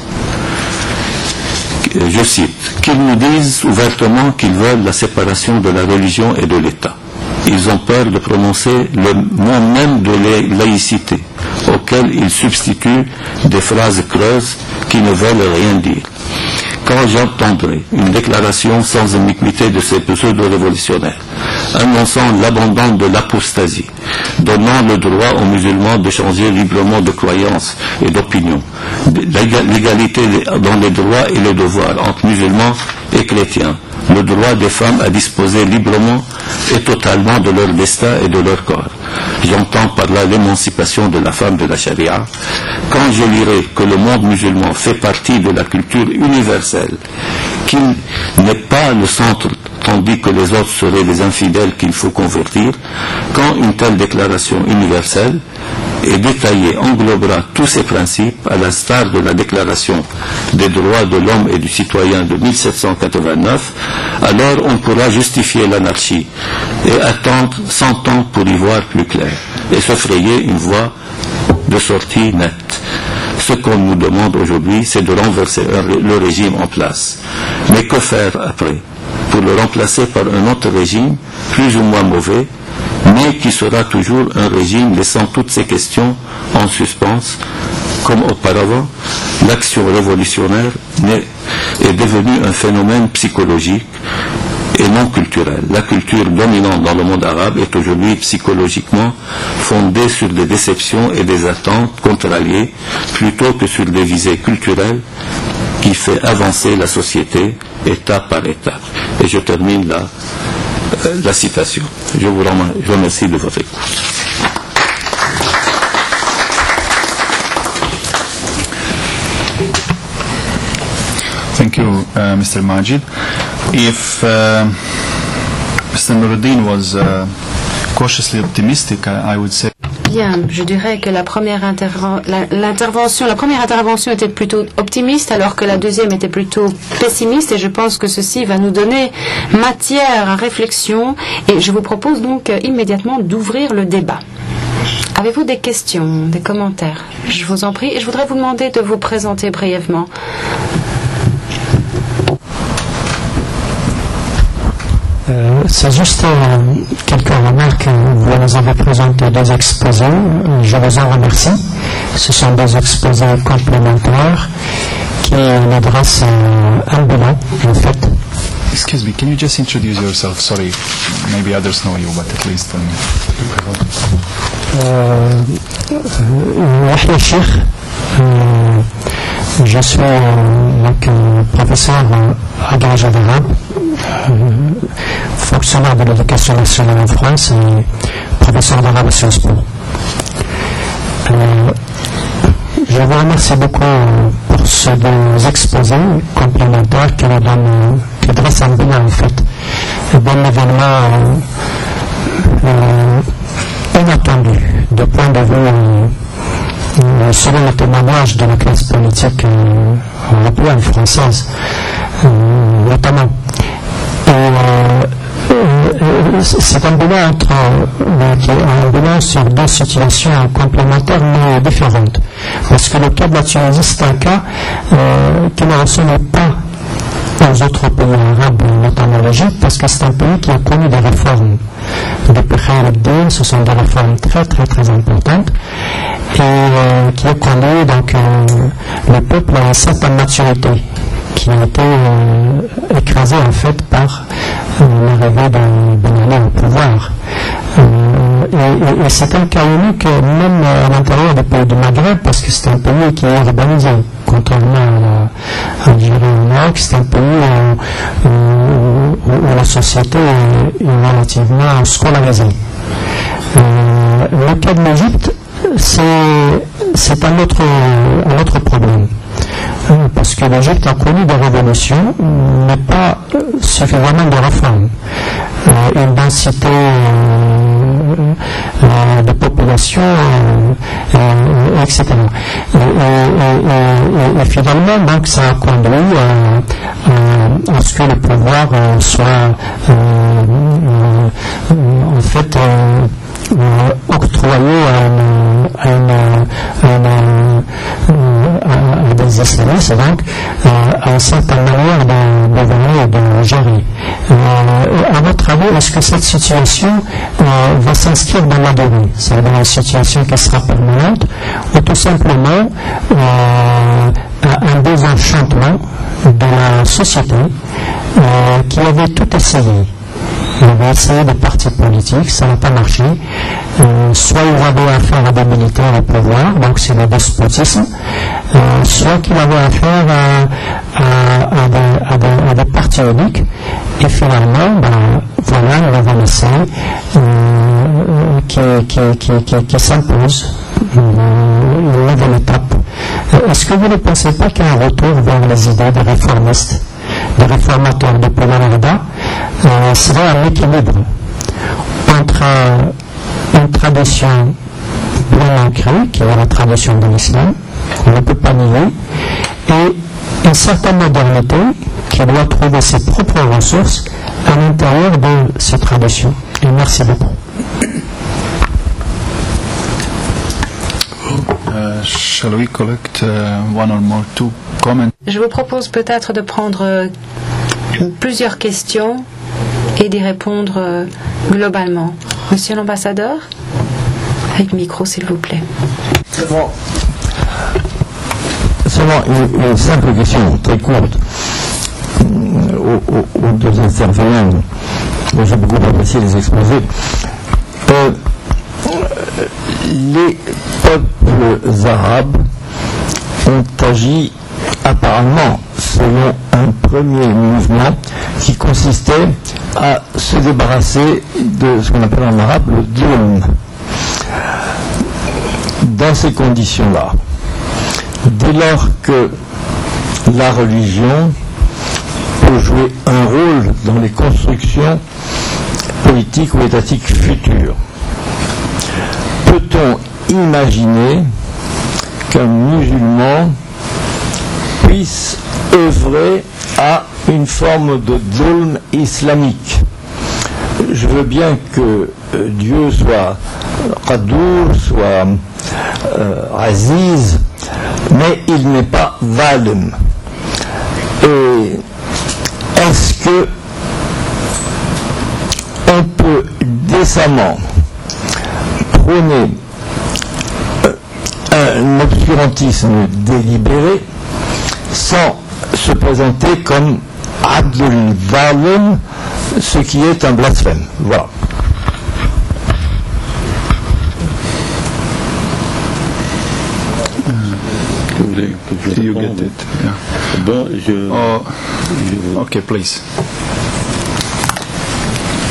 Je cite, qu'ils nous disent ouvertement qu'ils veulent la séparation de la religion et de l'État. Ils ont peur de prononcer le mot même de laïcité, auquel ils substituent des phrases creuses qui ne veulent rien dire. Quand j'entendrai une déclaration sans ambiguïté de ces pseudo-révolutionnaires, annonçant l'abandon de l'apostasie, donnant le droit aux musulmans de changer librement de croyance et d'opinion, l'égalité dans les droits et les devoirs entre musulmans et chrétiens, le droit des femmes à disposer librement et totalement de leur destin et de leur corps. J'entends par là l'émancipation de la femme de la charia. Quand je lirai que le monde musulman fait partie de la culture universelle, qu'il n'est pas le centre, tandis que les autres seraient les infidèles qu'il faut convertir, quand une telle déclaration universelle et détaillée englobera tous ces principes, à l'instar de la déclaration des droits de l'homme et du citoyen de mille sept cent quatre-vingt-neuf, alors on pourra justifier l'anarchie et attendre cent ans pour y voir plus clair et se frayer une voie de sortie nette. Ce qu'on nous demande aujourd'hui, c'est de renverser le régime en place. Mais que faire après? Pour le remplacer par un autre régime, plus ou moins mauvais, mais qui sera toujours un régime laissant toutes ces questions en suspens, comme auparavant. L'action révolutionnaire est devenue un phénomène psychologique et non culturel. La culture dominante dans le monde arabe est aujourd'hui psychologiquement fondée sur des déceptions et des attentes contre-alliées plutôt que sur des visées culturelles qui fait avancer la société étape par étape. Et je termine là euh, la citation. Je vous remercie de votre écoute. Thank you, uh, Mister Majid. If uh, Mister Nuruddin was uh, cautiously optimistic, I, I would say. Bien, je dirais que la première, interven- la, l'intervention, la première intervention était plutôt optimiste, alors que la deuxième était plutôt pessimiste, et je pense que ceci va nous donner matière à réflexion, et je vous propose donc euh, immédiatement d'ouvrir le débat. Avez-vous des questions, des commentaires? Je vous en prie, et je voudrais vous demander de vous présenter brièvement. Euh, c'est juste euh, quelques remarques. Vous nous avez présenté deux exposés. Je vous en remercie. Ce sont deux exposés complémentaires qui nous dressent euh, un bilan, en fait. Excuse me, can you just introduce yourself? Sorry, maybe others know you, but at least for me. Euh, Yahya Sheikh. Euh, je suis euh, donc, euh, professeur euh, agrégé d'arabe. Euh, fonctionnaire de l'éducation nationale en France et professeur d'arabe à Sciences Po. Euh, je vous remercie beaucoup pour ces deux exposés complémentaires qui nous donnent, qui dressent un bilan en fait d'un événement euh, inattendu de point de vue euh, selon le témoignage de la classe politique euh, européenne, française euh, notamment. Et euh, euh, c'est un bilan entre euh, un bilan sur deux situations complémentaires mais différentes. Parce que le cas de la Tunisie, c'est un cas euh, qui ne ressemble pas aux autres pays arabes, notamment l'Égypte, parce que c'est un pays qui a connu des réformes. Depuis Khayr al-Din, ce sont des réformes très très très importantes et euh, qui a connu donc euh, le peuple à une certaine maturité qui a été euh, écrasée en fait par euh, l'arrivée de Ben Ali au pouvoir. Euh, et, et, et c'est un cas unique même à l'intérieur des pays du Maghreb parce que c'est un pays qui est urbanisé contrairement à l'Algérie au Maroc. C'est un pays où, où, où la société est, est relativement scolarisée. Euh, le cas de l'Égypte, c'est un autre, un autre problème. Parce que l'Égypte a connu des révolutions, mais pas suffisamment de réformes. Euh, une densité euh, euh, de population, euh, euh, et cetera. Et, et, et, et, et finalement, donc, ça a conduit à, à, à ce que le pouvoir euh, soit euh, euh, en fait euh, Euh, octroyé à, une, à, une, à, une, euh, à des islamistes, donc euh, à une certaine manière de gouverner et de gérer. Euh, à votre avis, est-ce que cette situation euh, va s'inscrire dans la durée, c'est-à-dire une situation qui sera permanente, ou tout simplement euh, un désenchantement de la société euh, qui avait tout essayé? Il avait essayé des partis politiques, ça n'a pas marché. Euh, soit il avait affaire à des militaires au pouvoir, donc c'est le despotisme, euh, soit qu'il avait affaire à, à, à, des, à, des, à des partis uniques, et finalement, ben, voilà une avancée euh, qui, qui, qui, qui, qui s'impose, une nouvelle étape. Est-ce que vous ne pensez pas qu'il y a un retour vers les idées des réformistes, des réformateurs de Poularda euh, serait un équilibre entre euh, une tradition bien ancrée, qui est la tradition de l'islam, on ne peut pas nier, et une certaine modernité qui doit trouver ses propres ressources à l'intérieur de ces traditions. Et merci beaucoup. Uh, shall we collect uh, one or more two comments? Je vous propose peut-être de prendre euh, plusieurs questions et d'y répondre euh, globalement. Monsieur l'ambassadeur, avec micro s'il vous plaît. Bon. Seulement une, une simple question très courte aux, aux, aux deux intervenants. J'ai beaucoup apprécié les exposés. Euh, les peuples arabes ont agi apparemment selon un premier mouvement qui consistait à se débarrasser de ce qu'on appelle en arabe le dhulm. Dans ces conditions-là, dès lors que la religion peut jouer un rôle dans les constructions politiques ou étatiques futures, peut-on imaginer qu'un musulman puisse œuvrer à une forme de dhulm islamique? Je veux bien que euh, Dieu soit Qadour, soit euh, Aziz, mais il n'est pas Zalim. Et est-ce que on peut décemment prôner un obscurantisme délibéré sans se présenter comme Abdul Zalim, ce qui est un blasphème? Voilà. You get it. Yeah. Bon, je, Oh, je... okay, please.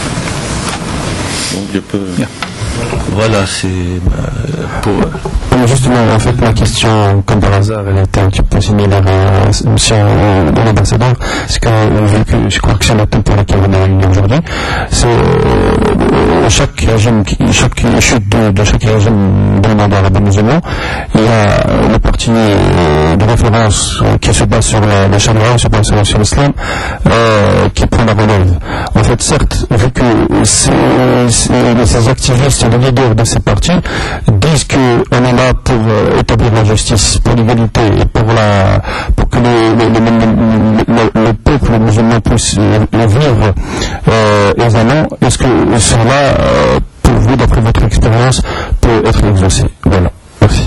je peux... Yeah. Voilà, c'est euh, pour... Justement, en fait, ma question, comme par hasard, elle était un petit peu similaire à monsieur l'ambassadeur, c'est que, vu que je crois que c'est la thème pour laquelle on est réunis aujourd'hui, c'est euh, chaque régime, chaque chute de, de chaque régime dans le monde arabe musulman, il y a le parti de référence qui se base sur la, la charia, se base sur, sur l'islam, euh, qui prend la relève. En fait, certes, vu que ces, ces, ces activistes, les leaders de ces partis, disent qu'on est là pour euh, établir la justice, pour l'égalité et pour, la, pour que le, le, le, le, le peuple musulman puisse le vivre euh, aisément. Est-ce que cela, euh, pour vous, d'après votre expérience, peut être exaucé? Voilà. Merci.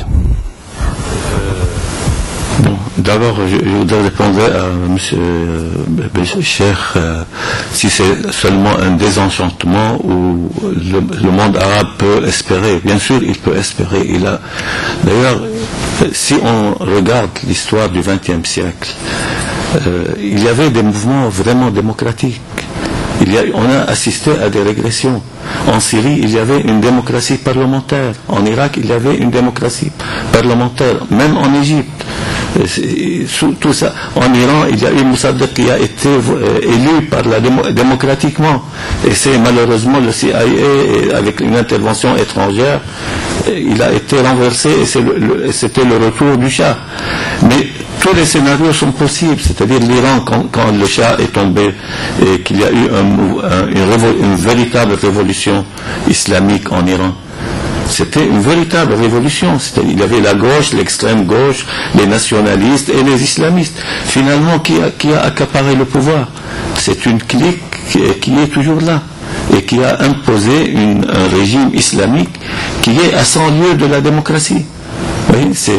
Bon, d'abord, je, je voudrais répondre à M. Euh, Cheikh, euh, si c'est seulement un désenchantement où le, le monde arabe peut espérer. Bien sûr, il peut espérer. Il a, d'ailleurs, si on regarde l'histoire du vingtième siècle, euh, il y avait des mouvements vraiment démocratiques. Il y a, on a assisté à des régressions. En Syrie, il y avait une démocratie parlementaire. En Irak, il y avait une démocratie parlementaire. Même en Égypte. Tout ça. En Iran, il y a eu Mossadegh qui a été euh, élu par la démo démocratiquement. Et c'est malheureusement le C I A, avec une intervention étrangère, il a été renversé et c'était le, le retour du Shah. Mais tous les scénarios sont possibles, c'est-à-dire l'Iran, quand, quand le Shah est tombé et qu'il y a eu un, un, une, une véritable révolution islamique en Iran. C'était une véritable révolution. Il y avait la gauche, l'extrême gauche, les nationalistes et les islamistes. Finalement, qui a, qui a accaparé le pouvoir? C'est une clique qui, qui est toujours là et qui a imposé une, un régime islamique qui est à cent lieues de la démocratie. Oui, c'est...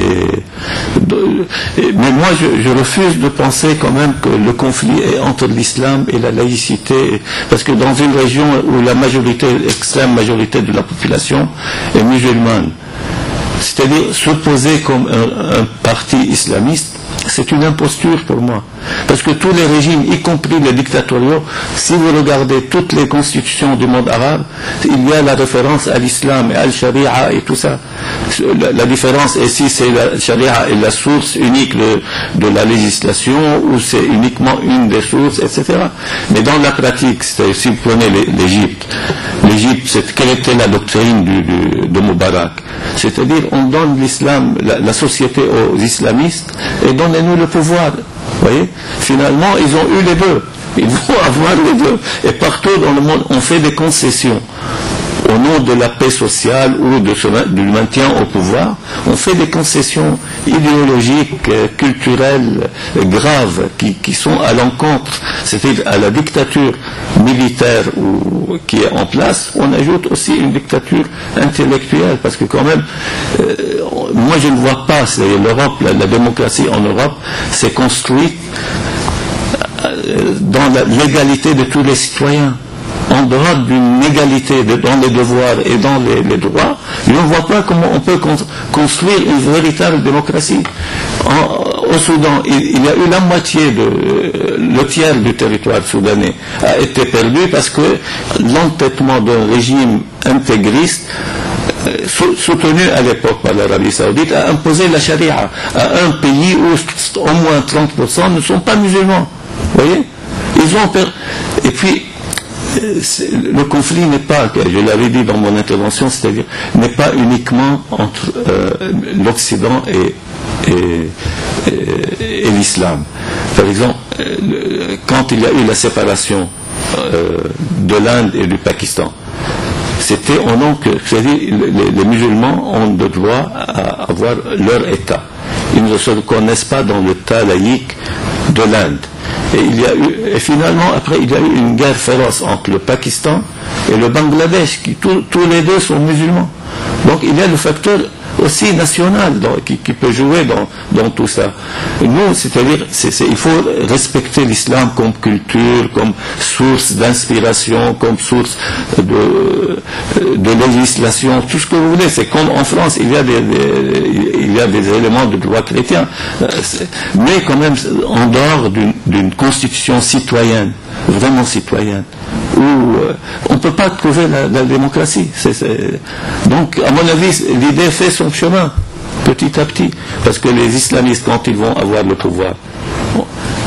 Mais moi, je, je refuse de penser quand même que le conflit est entre l'islam et la laïcité, parce que dans une région où la majorité, l'extrême majorité de la population est musulmane, c'est-à-dire s'opposer comme un, un parti islamiste, c'est une imposture pour moi. Parce que tous les régimes, y compris les dictatoriaux, si vous regardez toutes les constitutions du monde arabe, il y a la référence à l'islam et à la et tout ça. La, la différence est si c'est la charia est la source unique de, de la législation ou c'est uniquement une des sources, et cetera. Mais dans la pratique, si vous prenez l'Égypte, l'Égypte, quelle était la doctrine du, du, de Moubarak? C'est-à-dire, on donne l'islam, la, la société aux islamistes et donnez-nous le pouvoir. Vous voyez, finalement, ils ont eu les deux. Ils vont avoir les deux. Et partout dans le monde, on fait des concessions. Au nom de la paix sociale ou de ce, du maintien au pouvoir, on fait des concessions idéologiques, culturelles, graves, qui, qui sont à l'encontre, c'est-à-dire à la dictature militaire ou, qui est en place, on ajoute aussi une dictature intellectuelle, parce que quand même, euh, moi je ne vois pas, c'est l'Europe, la, la démocratie en Europe s'est construite dans l'égalité de tous les citoyens. En dehors d'une égalité de, dans les devoirs et dans les, les droits, je ne vois pas comment on peut con, construire une véritable démocratie. En, au Soudan, il, il y a eu la moitié, de, le tiers du territoire soudanais a été perdu parce que l'entêtement d'un régime intégriste soutenu à l'époque par l'Arabie Saoudite a imposé la charia à un pays où au moins trente pour cent ne sont pas musulmans. Vous voyez, ils ont per... et puis le conflit n'est pas, je l'avais dit dans mon intervention, c'est-à-dire n'est pas uniquement entre euh, l'Occident et, et, et, et l'islam. Par exemple, euh, quand il y a eu la séparation euh, de l'Inde et du Pakistan, c'était au nom que, c'est-à-dire les, les musulmans ont le droit à avoir leur État. Ils ne se reconnaissent pas dans l'État laïque de l'Inde. Et, il y a eu, et finalement, après, il y a eu une guerre féroce entre le Pakistan et le Bangladesh, qui tous, tous les deux sont musulmans. Donc il y a le facteur aussi national dans, qui, qui peut jouer dans, dans tout ça. Nous, c'est-à-dire, c'est, c'est, il faut respecter l'islam comme culture, comme source d'inspiration, comme source de, de législation, tout ce que vous voulez. C'est comme en France, il y a des, des, il y a des éléments de droit chrétien, mais quand même en dehors d'une, d'une constitution citoyenne, vraiment citoyenne, où euh, on ne peut pas trouver la, la démocratie. C'est, c'est... Donc, à mon avis, l'idée fait son chemin, petit à petit, parce que les islamistes, quand ils vont avoir le pouvoir, bon,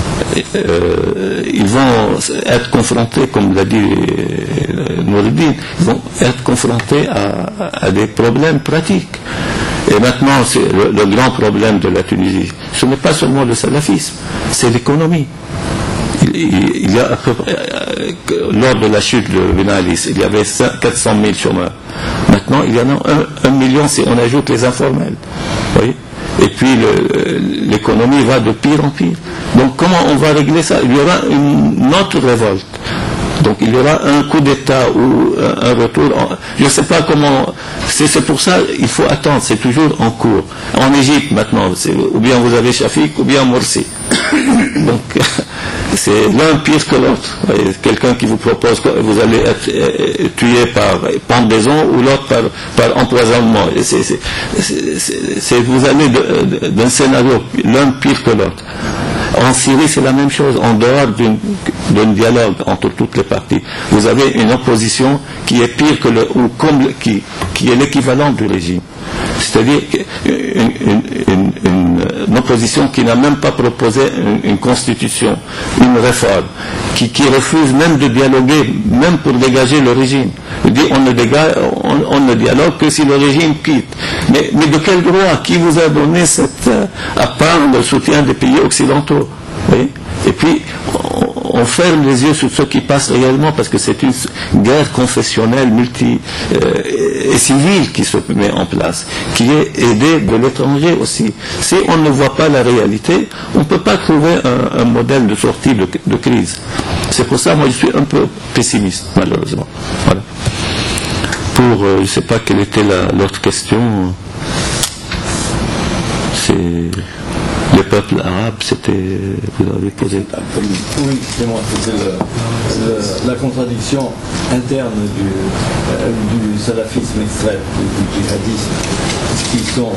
euh, ils vont être confrontés, comme l'a dit euh, Noureddin, ils vont être confrontés à, à des problèmes pratiques. Et maintenant, c'est le, le grand problème de la Tunisie, ce n'est pas seulement le salafisme, c'est l'économie. Il, il, il y a à peu près, euh, lors de la chute de Ben Ali, il y avait quatre cent mille chômeurs. Maintenant, il y en a un, un million si on ajoute les informels. Vous voyez ? Et puis le, l'économie va de pire en pire. Donc comment on va régler ça? Il y aura une autre révolte. Donc il y aura un coup d'État ou un retour. En, je ne sais pas comment. C'est, c'est pour ça qu'il faut attendre. C'est toujours en cours. En Égypte maintenant, c'est, ou bien vous avez Shafik ou bien Morsi. Donc c'est l'un pire que l'autre. Quelqu'un qui vous propose que vous allez être euh, tué par pendaison ou l'autre par, par empoisonnement. C'est, c'est, c'est, c'est, c'est, vous allez de, de, d'un scénario l'un pire que l'autre. En Syrie, c'est la même chose. En dehors d'une, d'un dialogue entre toutes les parties, vous avez une opposition qui est pire que le, ou comme le, qui, qui est l'équivalent du régime. C'est-à-dire une, une, une, une, une opposition qui n'a même pas proposé une, une constitution, une réforme, qui, qui refuse même de dialoguer, même pour dégager le régime. Il dit on ne, dégage, on, on ne dialogue que si le régime quitte. Mais, mais de quel droit? Qui vous a donné cette, à part le soutien des pays occidentaux? Oui. Et puis, on, on ferme les yeux sur ce qui passe réellement parce que c'est une guerre confessionnelle multi euh, et civile qui se met en place, qui est aidée de l'étranger aussi. Si on ne voit pas la réalité, on ne peut pas trouver un, un modèle de sortie de, de crise. C'est pour ça, moi, je suis un peu pessimiste, malheureusement. Voilà. Pour, euh, je ne sais pas quelle était la, l'autre question. C'est... Le peuple arabe, c'était... Vous avez posé... Oui, c'est moi. C'était le, le, la contradiction interne du, euh, du salafisme extrême, du, du djihadisme, qui sont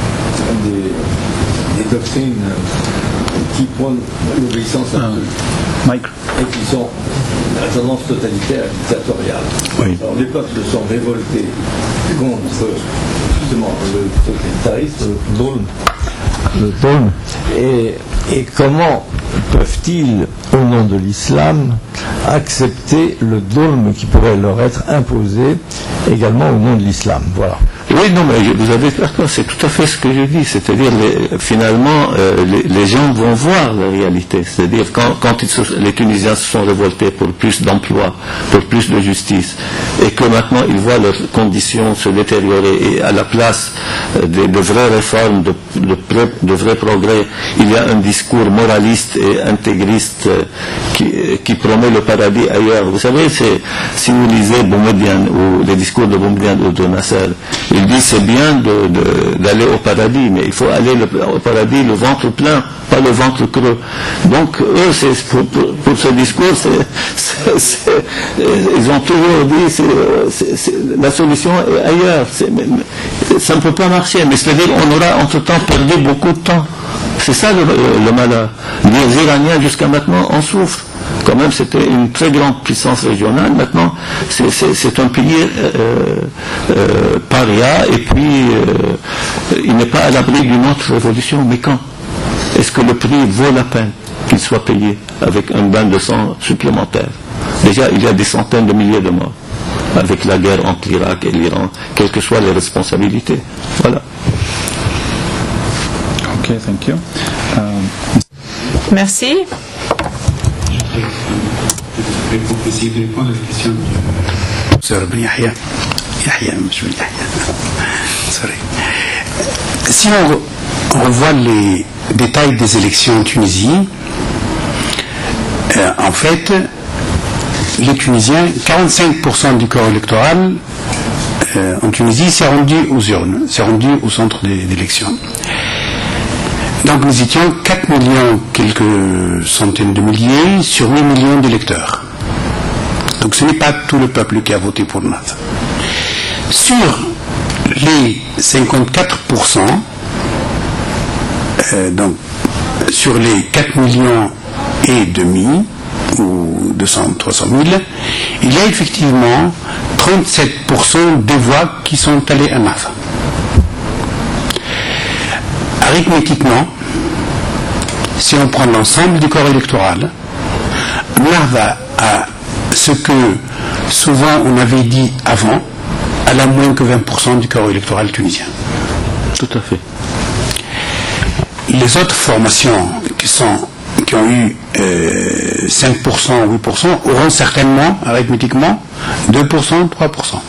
des, des doctrines qui prônent l'obéissance à Dieu, et qui sont la tendance totalitaire et dictatoriale. Oui. Alors les peuples se sont révoltés contre justement le totalitarisme, le dhulm, le dhulm. Et, et comment peuvent-ils, au nom de l'islam, accepter le dhulm qui pourrait leur être imposé également au nom de l'islam? Voilà. Oui, non, mais vous avez raison, c'est tout à fait ce que je dis. C'est-à-dire, les, finalement, euh, les, les gens vont voir la réalité. C'est-à-dire, quand, quand ils se, les Tunisiens se sont révoltés pour plus d'emplois, pour plus de justice, et que maintenant ils voient leurs conditions se détériorer, et à la place euh, de, de vraies réformes, de, de, de vrais progrès, il y a un discours moraliste et intégriste euh, qui, qui promet le paradis ailleurs. Vous savez, c'est, si vous lisez Boumediene, ou les discours de Boumediene ou de Nasser, il dit c'est bien de, de, d'aller au paradis, mais il faut aller le, au paradis le ventre plein, pas le ventre creux. Donc eux, c'est, pour, pour, pour ce discours, c'est, c'est, c'est, ils ont toujours dit c'est, c'est, c'est, la solution est ailleurs. C'est, mais, ça ne peut pas marcher. Mais c'est-à-dire on aura entre-temps perdu beaucoup de temps. C'est ça le, le malheur. Les Iraniens jusqu'à maintenant en souffrent. Quand même, c'était une très grande puissance régionale. Maintenant, c'est, c'est, c'est un pays euh, euh, paria, et puis euh, il n'est pas à l'abri d'une autre révolution. Mais quand? Est-ce que le prix vaut la peine qu'il soit payé avec un bain de sang supplémentaire? Déjà, il y a des centaines de milliers de morts avec la guerre entre l'Irak et l'Iran, quelles que soient les responsabilités. Voilà. Ok, thank you. Um... Merci. Je vais pour essayer de répondre à la question de Sœur Ben Yahya. Yahya, monsieur Yahya. Sorry. Si on, on revoit les détails des élections en Tunisie, euh, en fait, les Tunisiens, quarante-cinq pour cent du corps électoral euh, en Tunisie s'est rendu aux urnes, s'est rendu au centre d'élection. Donc nous étions quatre millions, quelques centaines de milliers, sur huit millions d'électeurs. Donc ce n'est pas tout le peuple qui a voté pour nous. Sur les cinquante-quatre pour cent, euh, donc sur les quatre millions et demi, ou deux cents, trois cent mille, il y a effectivement trente-sept pour cent des voix qui sont allées à Nahda. Arithmétiquement, si on prend l'ensemble du corps électoral, Nahda a ce que souvent on avait dit avant, elle a moins que vingt pour cent du corps électoral tunisien. Tout à fait. Les autres formations qui, sont, qui ont eu euh, cinq pour cent, huit pour cent auront certainement, arithmétiquement, deux pour cent, trois pour cent.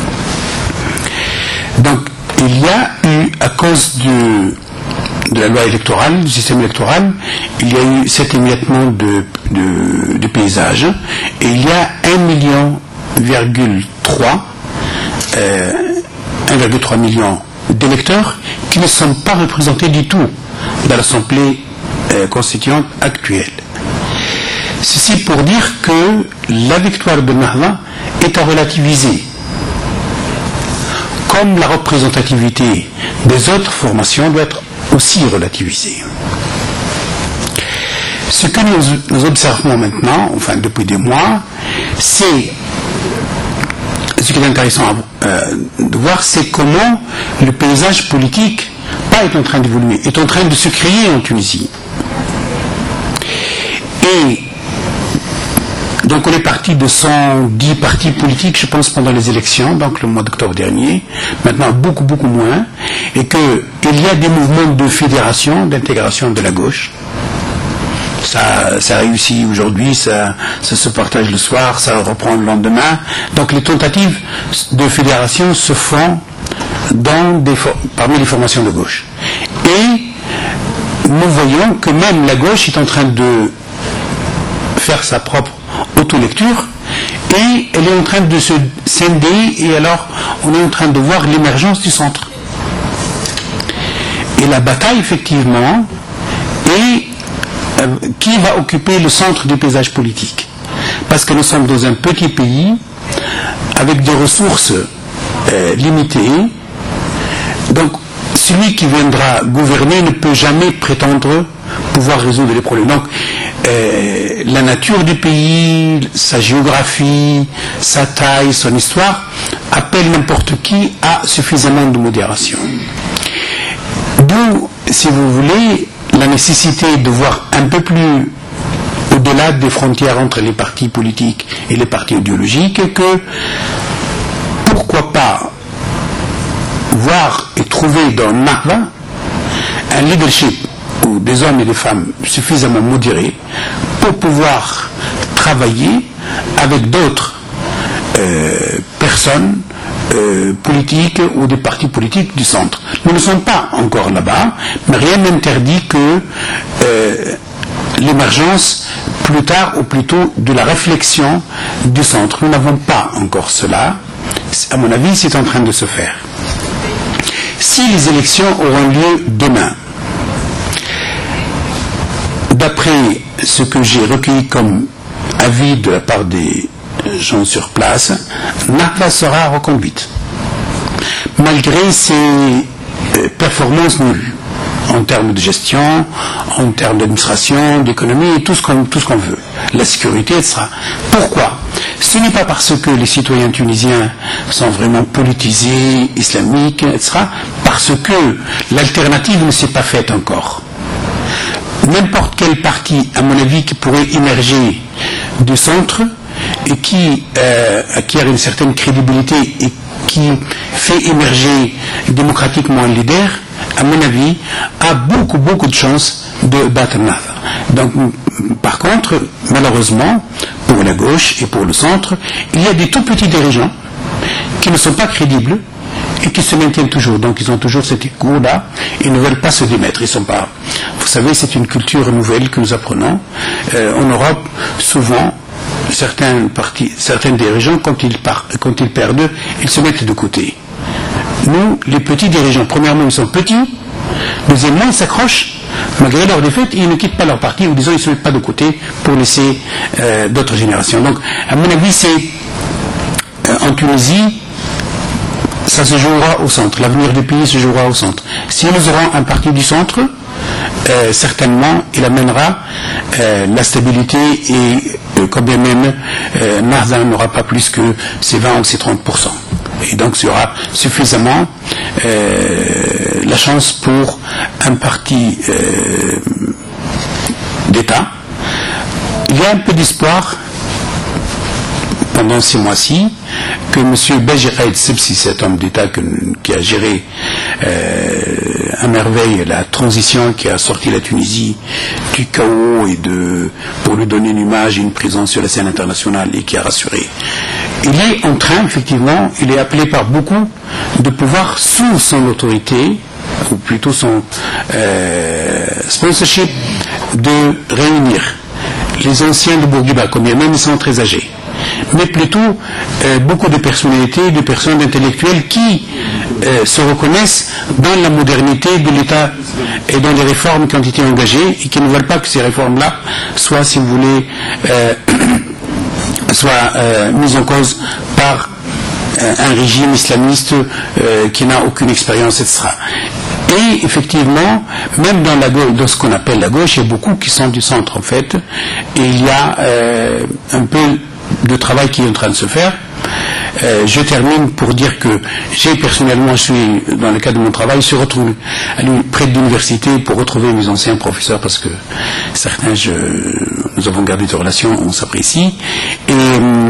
Donc, il y a eu, à cause de, de la loi électorale, du système électoral, il y a eu cet émiettement de, de, de paysage, et il y a un million virgule trois, euh, un virgule trois million d'électeurs qui ne sont pas représentés du tout dans l'Assemblée euh, constituante actuelle. Ceci pour dire que la victoire de Nahda est à relativiser, comme la représentativité des autres formations doit être aussi relativisée. Ce que nous, nous observons maintenant, enfin depuis des mois, c'est ce qui est intéressant euh, de voir, c'est comment le paysage politique pas est en train d'évoluer, est en train de se créer en Tunisie. Et donc on est parti de cent dix partis politiques, je pense, pendant les élections, donc le mois d'octobre dernier, maintenant beaucoup beaucoup moins, et qu'il y a des mouvements de fédération, d'intégration de la gauche. Ça, ça réussit aujourd'hui, ça, ça se partage le soir, ça reprend le lendemain. Donc les tentatives de fédération se font dans des, parmi les formations de gauche. Et nous voyons que même la gauche est en train de faire sa propre auto-lecture et elle est en train de se scinder, et alors on est en train de voir l'émergence du centre. Et la bataille, effectivement, est qui va occuper le centre du paysage politique. Parce que nous sommes dans un petit pays avec des ressources euh, limitées. Donc, celui qui viendra gouverner ne peut jamais prétendre pouvoir résoudre les problèmes. Donc, euh, la nature du pays, sa géographie, sa taille, son histoire, appelle n'importe qui à suffisamment de modération. D'où, si vous voulez, la nécessité de voir un peu plus au-delà des frontières entre les partis politiques et les partis idéologiques, et que pourquoi pas voir et trouver dans Nahda un leadership ou des hommes et des femmes suffisamment modérés pour pouvoir travailler avec d'autres euh, personnes Euh, politiques ou des partis politiques du centre. Nous ne sommes pas encore là-bas, mais rien n'interdit que euh, l'émergence plus tard ou plutôt de la réflexion du centre. Nous n'avons pas encore cela. À mon avis, c'est en train de se faire. Si les élections auront lieu demain, d'après ce que j'ai recueilli comme avis de la part des gens sur place, Nahda sera reconduite, malgré ses euh, performances nulles en termes de gestion, en termes d'administration, d'économie, et tout ce qu'on tout ce qu'on veut, la sécurité, et cetera. Pourquoi? Ce n'est pas parce que les citoyens tunisiens sont vraiment politisés, islamiques, et cetera, parce que l'alternative ne s'est pas faite encore. N'importe quel parti, à mon avis, qui pourrait émerger du centre et qui euh, acquiert une certaine crédibilité et qui fait émerger démocratiquement un leader, à mon avis, a beaucoup, beaucoup de chances de battre Nahda. Donc, par contre, malheureusement, pour la gauche et pour le centre, il y a des tout petits dirigeants qui ne sont pas crédibles et qui se maintiennent toujours. Donc, ils ont toujours cet écho-là, ils ne veulent pas se démettre. Ils sont pas. Vous savez, c'est une culture nouvelle que nous apprenons. Euh, en Europe, souvent, certains partis, certains dirigeants, quand ils, par, quand ils perdent, ils se mettent de côté. Nous, les petits dirigeants, premièrement, ils sont petits, deuxièmement, ils s'accrochent, malgré leur défaite, ils ne quittent pas leur parti, ou disons, ils ne se mettent pas de côté pour laisser euh, d'autres générations. Donc, à mon avis, c'est euh, en Tunisie, ça se jouera au centre. L'avenir du pays se jouera au centre. Si nous aurons un parti du centre, euh, certainement, il amènera euh, la stabilité et euh, quand bien même euh, Nahda n'aura pas plus que ses vingt ou ses trente pour cent. Et donc il y aura suffisamment euh, la chance pour un parti euh, d'État. Il y a un peu d'espoir pendant ces mois-ci que M. Beji Caïd Sebsi, cet homme d'État que, qui a géré euh, à merveille la transition, qui a sorti la Tunisie du chaos et de, pour lui donner une image et une présence sur la scène internationale et qui a rassuré. Il est en train, effectivement, il est appelé par beaucoup de pouvoir, sous son autorité, ou plutôt son euh, sponsorship, de réunir les anciens de Bourguiba, comme même ils sont très âgés, mais plutôt euh, beaucoup de personnalités, de personnes intellectuelles qui euh, se reconnaissent dans la modernité de l'État et dans les réformes qui ont été engagées et qui ne veulent pas que ces réformes-là soient, si vous voulez, euh, soient euh, mises en cause par euh, un régime islamiste euh, qui n'a aucune expérience, et cetera. Et effectivement, même dans, la gauche, dans ce qu'on appelle la gauche, il y a beaucoup qui sont du centre en fait, et il y a euh, un peu de travail qui est en train de se faire. Euh, je termine pour dire que j'ai personnellement, je suis dans le cadre de mon travail, je suis retrouvé près de l'université pour retrouver mes anciens professeurs parce que certains, je, nous avons gardé des relations, on s'apprécie. Et euh,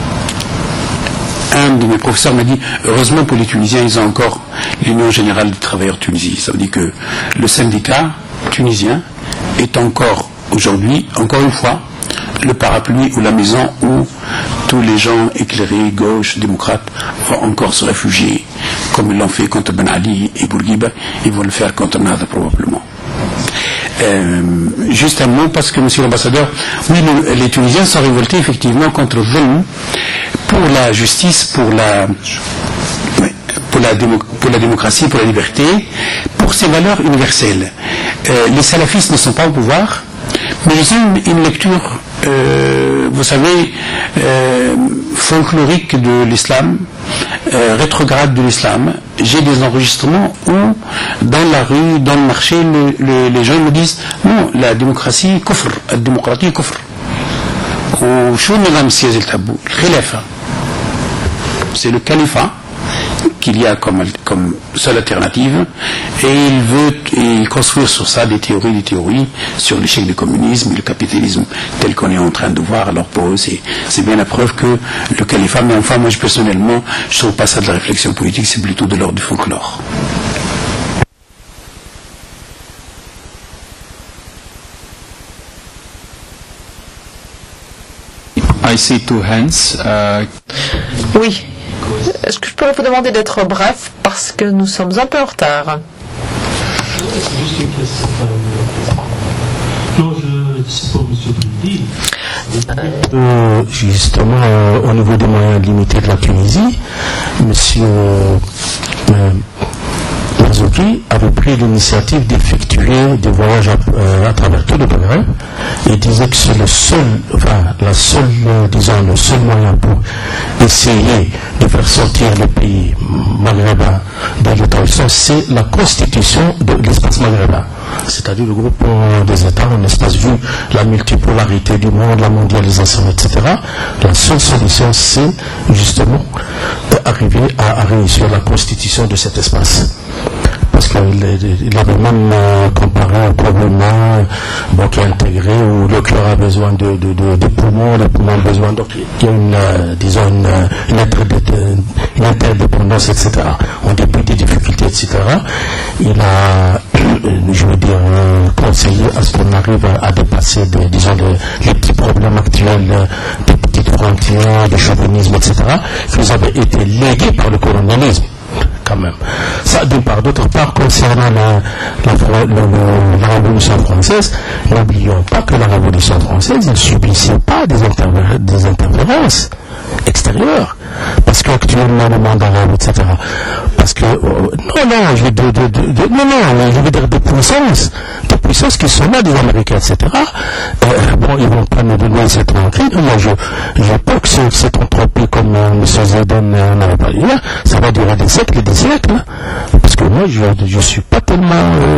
un de mes professeurs m'a dit, heureusement pour les Tunisiens, ils ont encore l'Union Générale des Travailleurs Tunisie. Ça veut dire que le syndicat tunisien est encore aujourd'hui, encore une fois, le parapluie ou la maison où tous les gens éclairés, gauche, démocrates, vont encore se réfugier, comme ils l'ont fait contre Ben Ali et Bourguiba, ils vont le faire contre Nahda probablement. Euh, juste un mot, parce que monsieur l'ambassadeur, oui, le, les Tunisiens sont révoltés effectivement contre Zulm, pour la justice, pour la, pour la, démo, pour la démocratie, pour la liberté, pour ces valeurs universelles. Euh, les salafistes ne sont pas au pouvoir, mais ils ont une, une lecture, euh, vous savez, euh, folklorique de l'islam, euh, rétrograde de l'islam. J'ai des enregistrements où, dans la rue, dans le marché, le, le, les gens me disent non, la démocratie, kufr, la démocratie, kufr. Ou shou nizam siyasi al-tabou, le khilafa. C'est le califat qu'il y a comme, comme seule alternative, et il veut il construire sur ça des théories, des théories sur l'échec du communisme et le capitalisme tel qu'on est en train de voir. Alors pour eux, c'est, c'est bien la preuve que le califat, mais enfin moi je, personnellement, je trouve pas ça de la réflexion politique, c'est plutôt de l'ordre du folklore. I see two hands. Uh... Oui. Est-ce que je pourrais vous demander d'être bref parce que nous sommes un peu en retard? Non, je sais pas, monsieur Freddy. Euh, justement, euh, au niveau des moyens limités de la Tunisie, monsieur euh, Marzouki avait pris l'initiative d'effectuer des voyages à, euh, à travers tout le Maghreb et disait que c'est le seul, enfin, la seule, euh, disons, le seul moyen pour essayer de faire sortir le pays maghrébin dans l'état où ils sont, c'est la constitution de l'espace maghrébin, c'est-à-dire le groupe des États, un espace vu la multipolarité du monde, la mondialisation, et cetera. La seule solution, c'est justement d'arriver à, à réussir la constitution de cet espace. Parce qu'il avait même euh, comparé au problème bon, qui est intégré où le cœur a besoin de, de, de, de poumons, les poumons ont besoin donc il y a une, euh, disons une, une, interdépendance, une interdépendance, et cetera. On débute des difficultés, et cetera. Il a, je veux dire, euh, conseillé à ce qu'on arrive à, à dépasser des, disons, les, les petits problèmes actuels, des petites frontières, du chauvinisme, et cetera, qui nous avaient été légués par le colonialisme. Quand même. Ça, d'une part. D'autre part, concernant la, la, la, la, la Révolution française, n'oublions pas que la Révolution française ne subissait pas des, intervé- des interférences extérieures. Parce qu'actuellement, le monde arabe, et cetera. Parce que, euh, non, non, je veux dire, de, de, de, non, non, je veux dire des puissances, des puissances qui sont là, des Américains, et cetera. Euh, bon, ils vont pas nous donner cette entrée. Moi, je, je pense que cette entropie, comme euh, M. Zeden euh, n'avait pas dit là, ça va durer des siècles et des siècles. Hein. Parce que moi, je ne suis pas tellement euh,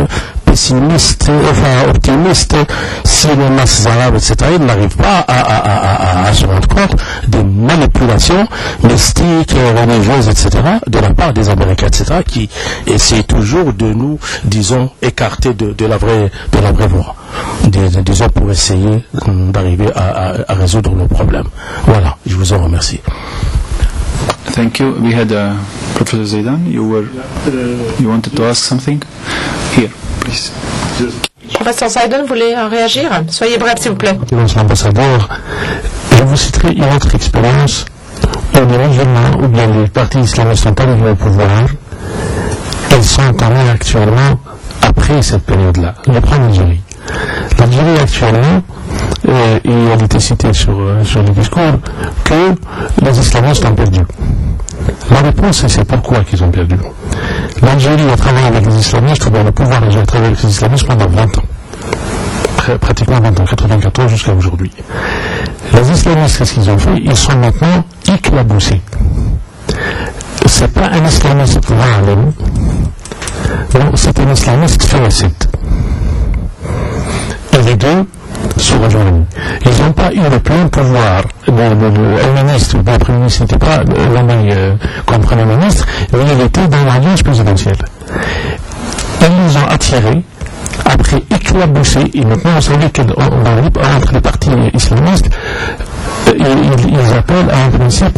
pessimiste, enfin optimiste, si les masses arabes, et cetera, ils n'arrivent pas à, à, à, à, à se rendre compte des manipulations mystiques, religieuses, et cetera, de la part des Américains, et cetera, qui essaient toujours de nous, disons, écarter de, de la vraie, de la vraie voie, des, disons, pour essayer d'arriver à, à, à résoudre nos problèmes. Voilà, je vous en remercie. Thank you. We had uh, Professor Zaidan. You were you wanted to ask something? Here, please. Professeur Zaidan, vous voulez euh, réagir? Soyez bref, s'il vous plaît. Monsieur l'ambassadeur, je vous citerai une autre expérience où les musulmans ou bien les partis islamistes sont arrivés au pouvoir. Elles sont entamées actuellement après cette période-là. Je prends l'Algérie. L'Algérie actuellement, euh, et elle était citée sur, euh, sur le discours, que les islamistes ont perdu. La réponse, c'est pourquoi qu'ils ont perdu. L'Algérie a travaillé avec les islamistes, ou bien le pouvoir a travaillé avec les islamistes pendant vingt ans. Pratiquement vingt ans, quatre-vingt-quatorze jusqu'à aujourd'hui. Les islamistes, qu'est-ce qu'ils ont fait? Ils sont maintenant éclaboussés. C'est pas un islamiste violent, non, c'est un islamiste féocide. Et les deux sont rejoints. Ils n'ont pas eu le plein pouvoir. Le, le, le, le ministre, le premier ministre n'était pas nommé euh, comme premier ministre, mais il était dans l'alliance présidentielle. Ils les ont attirés, après éclaboussés, et maintenant vous savez qu'entre les partis islamistes, euh, ils, ils appellent à un principe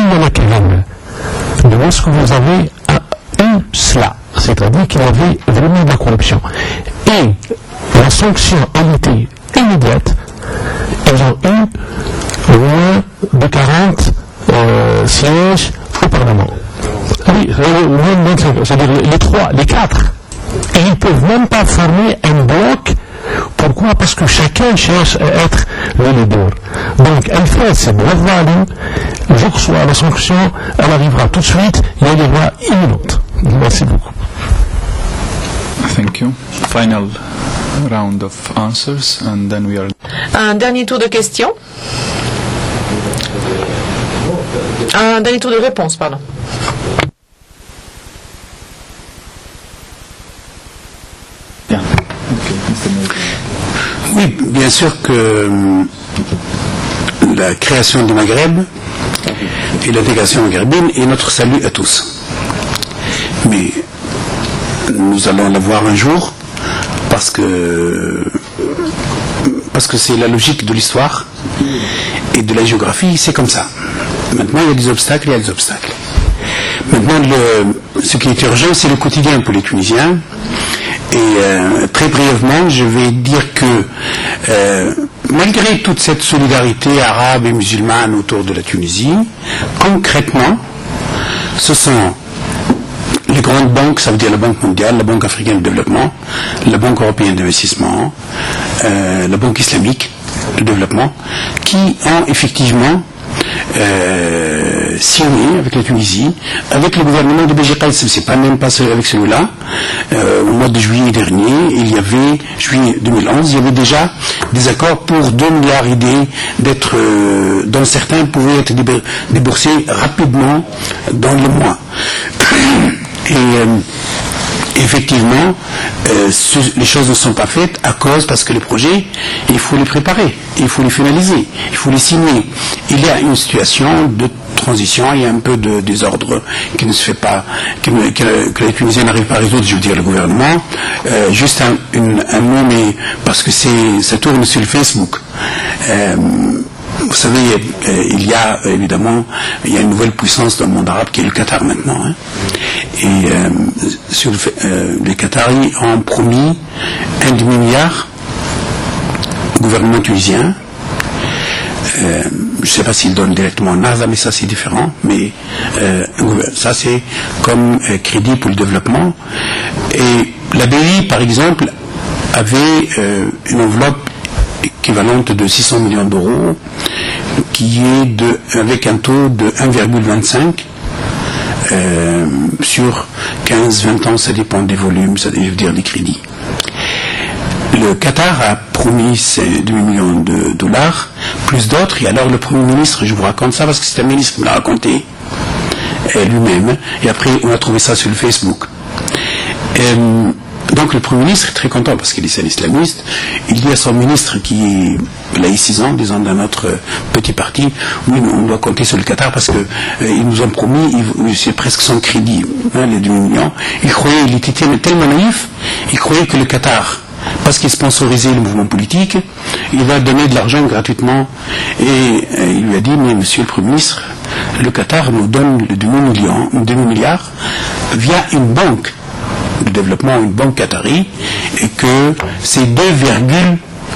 de où est-ce que vous avez eu cela, c'est-à-dire qu'il y avait vraiment de la corruption. Et la sanction a été immédiate. Ils ont eu moins de quarante euh, sièges au Parlement. Oui, c'est-à-dire les trois, les quatre. Et ils ne peuvent même pas former un bloc. Pourquoi? Parce que chacun cherche à être le leader. Donc, elle fait cette voie-là, je reçois la sanction, elle arrivera tout de suite, il y a des lois imminentes. Merci beaucoup. Thank you. Final round of answers, and then we are... Un dernier tour de questions. Un dernier tour de réponses, pardon. Yeah. Okay, Mister Mayor. Oui, bien sûr que euh, la création du Maghreb et l'intégration maghrébine est notre salut à tous. Mais nous allons la voir un jour parce que parce que c'est la logique de l'histoire et de la géographie, c'est comme ça. Maintenant, il y a des obstacles, il y a des obstacles. Maintenant, le, ce qui est urgent, c'est le quotidien pour les Tunisiens. Et euh, très brièvement, je vais dire que euh, malgré toute cette solidarité arabe et musulmane autour de la Tunisie, concrètement, ce sont les grandes banques, ça veut dire la Banque mondiale, la Banque africaine de développement, la Banque européenne d'investissement, euh, la Banque islamique de développement, qui ont effectivement Euh, signé avec la Tunisie, avec le gouvernement de B G Qaïs. C'est pas même pas avec celui-là. Euh, au mois de juillet dernier, il y avait, juillet deux mille onze, il y avait déjà des accords pour deux milliards idées d'être, euh, dont certains pouvaient être déboursés rapidement dans le mois. Et euh, effectivement, euh, ce, les choses ne sont pas faites à cause, parce que les projets, il faut les préparer, il faut les finaliser, il faut les signer. Il y a une situation de transition, il y a un peu de désordre qui ne se fait pas, que, que, que les Tunisiens n'arrivent pas à résoudre, je veux dire le gouvernement. Euh, juste un, une, un mot, mais parce que c'est, ça tourne sur le Facebook. Euh, Vous savez, il y a évidemment il y a une nouvelle puissance dans le monde arabe qui est le Qatar maintenant. Hein. Et euh, sur le, euh, les Qataris ont promis un demi-milliard au gouvernement tunisien. Euh, je ne sais pas s'ils donnent directement Nasa, mais ça c'est différent. Mais euh, ça c'est comme euh, crédit pour le développement. Et la B I, par exemple, avait euh, une enveloppe équivalente de six cents millions d'euros, qui est de, avec un taux de un virgule vingt-cinq euh, sur quinze vingt ans, ça dépend des volumes, ça veut dire des crédits. Le Qatar a promis ces deux millions de dollars, plus d'autres, et alors le Premier ministre, je vous raconte ça parce que c'est un ministre qui me l'a raconté lui-même, et après on a trouvé ça sur le Facebook. Euh, donc le Premier ministre est très content parce qu'il est un islamiste. Il dit à son ministre qui est laïcisant, disons dans notre petit parti, oui, on doit compter sur le Qatar parce qu'ils euh, nous ont promis, c'est presque son crédit, hein, les deux millions. Il croyait, il était tellement naïf, il croyait que le Qatar, parce qu'il sponsorisait le mouvement politique, il va donner de l'argent gratuitement. Et euh, il lui a dit, mais monsieur le Premier ministre, le Qatar nous donne le demi-milliard via une banque de développement, une banque qatari, et que c'est deux virgule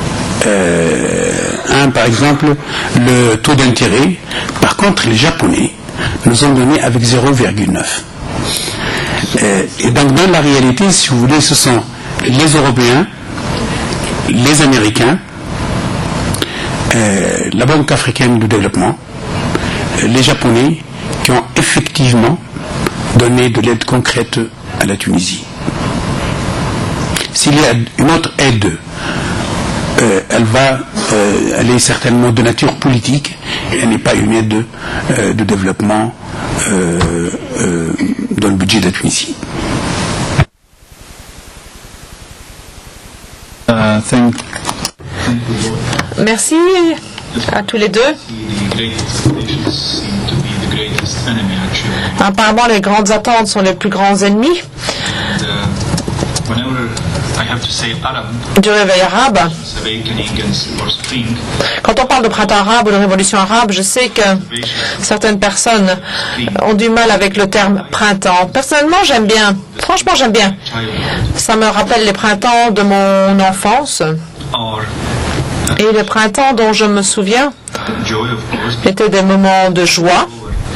un par exemple le taux d'intérêt. Par contre, les Japonais nous ont donné avec zéro virgule neuf. Et donc dans la réalité, si vous voulez, ce sont les Européens, les Américains, euh, la Banque africaine de développement, les Japonais qui ont effectivement donné de l'aide concrète à la Tunisie. S'il y a une autre aide, euh, elle va, euh, elle est certainement de nature politique, elle n'est pas une aide euh, de développement euh, euh, dans le budget de la Tunisie. Uh, thank Merci à tous les deux. Apparemment, les grandes attentes sont les plus grands ennemis du réveil arabe. Quand on parle de printemps arabe ou de révolution arabe, je sais que certaines personnes ont du mal avec le terme printemps. Personnellement, j'aime bien. Franchement, j'aime bien. Ça me rappelle les printemps de mon enfance. Et les printemps dont je me souviens étaient des moments de joie.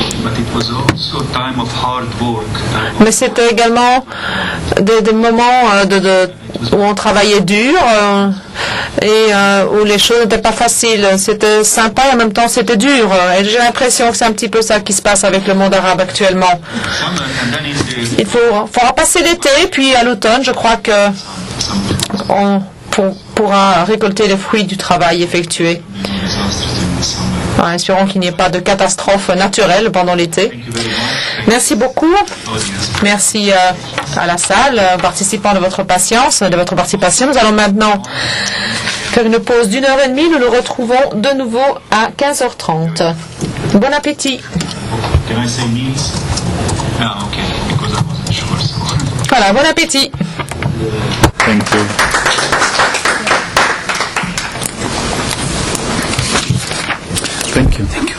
Mais c'était également des, des moments de, de, où on travaillait dur euh, et euh, où les choses n'étaient pas faciles. C'était sympa et en même temps c'était dur. Et j'ai l'impression que c'est un petit peu ça qui se passe avec le monde arabe actuellement. Il faut, faudra passer l'été, puis à l'automne, je crois que on pour, pourra récolter les fruits du travail effectué. En espérant qu'il n'y ait pas de catastrophe naturelle pendant l'été. Merci beaucoup. Merci euh, à la salle, euh, participants de votre patience, de votre participation. Nous allons maintenant faire une pause d'une heure et demie. Nous nous retrouvons de nouveau à quinze heures trente. Bon appétit. Voilà, bon appétit. Thank you. Thank you. Thank you.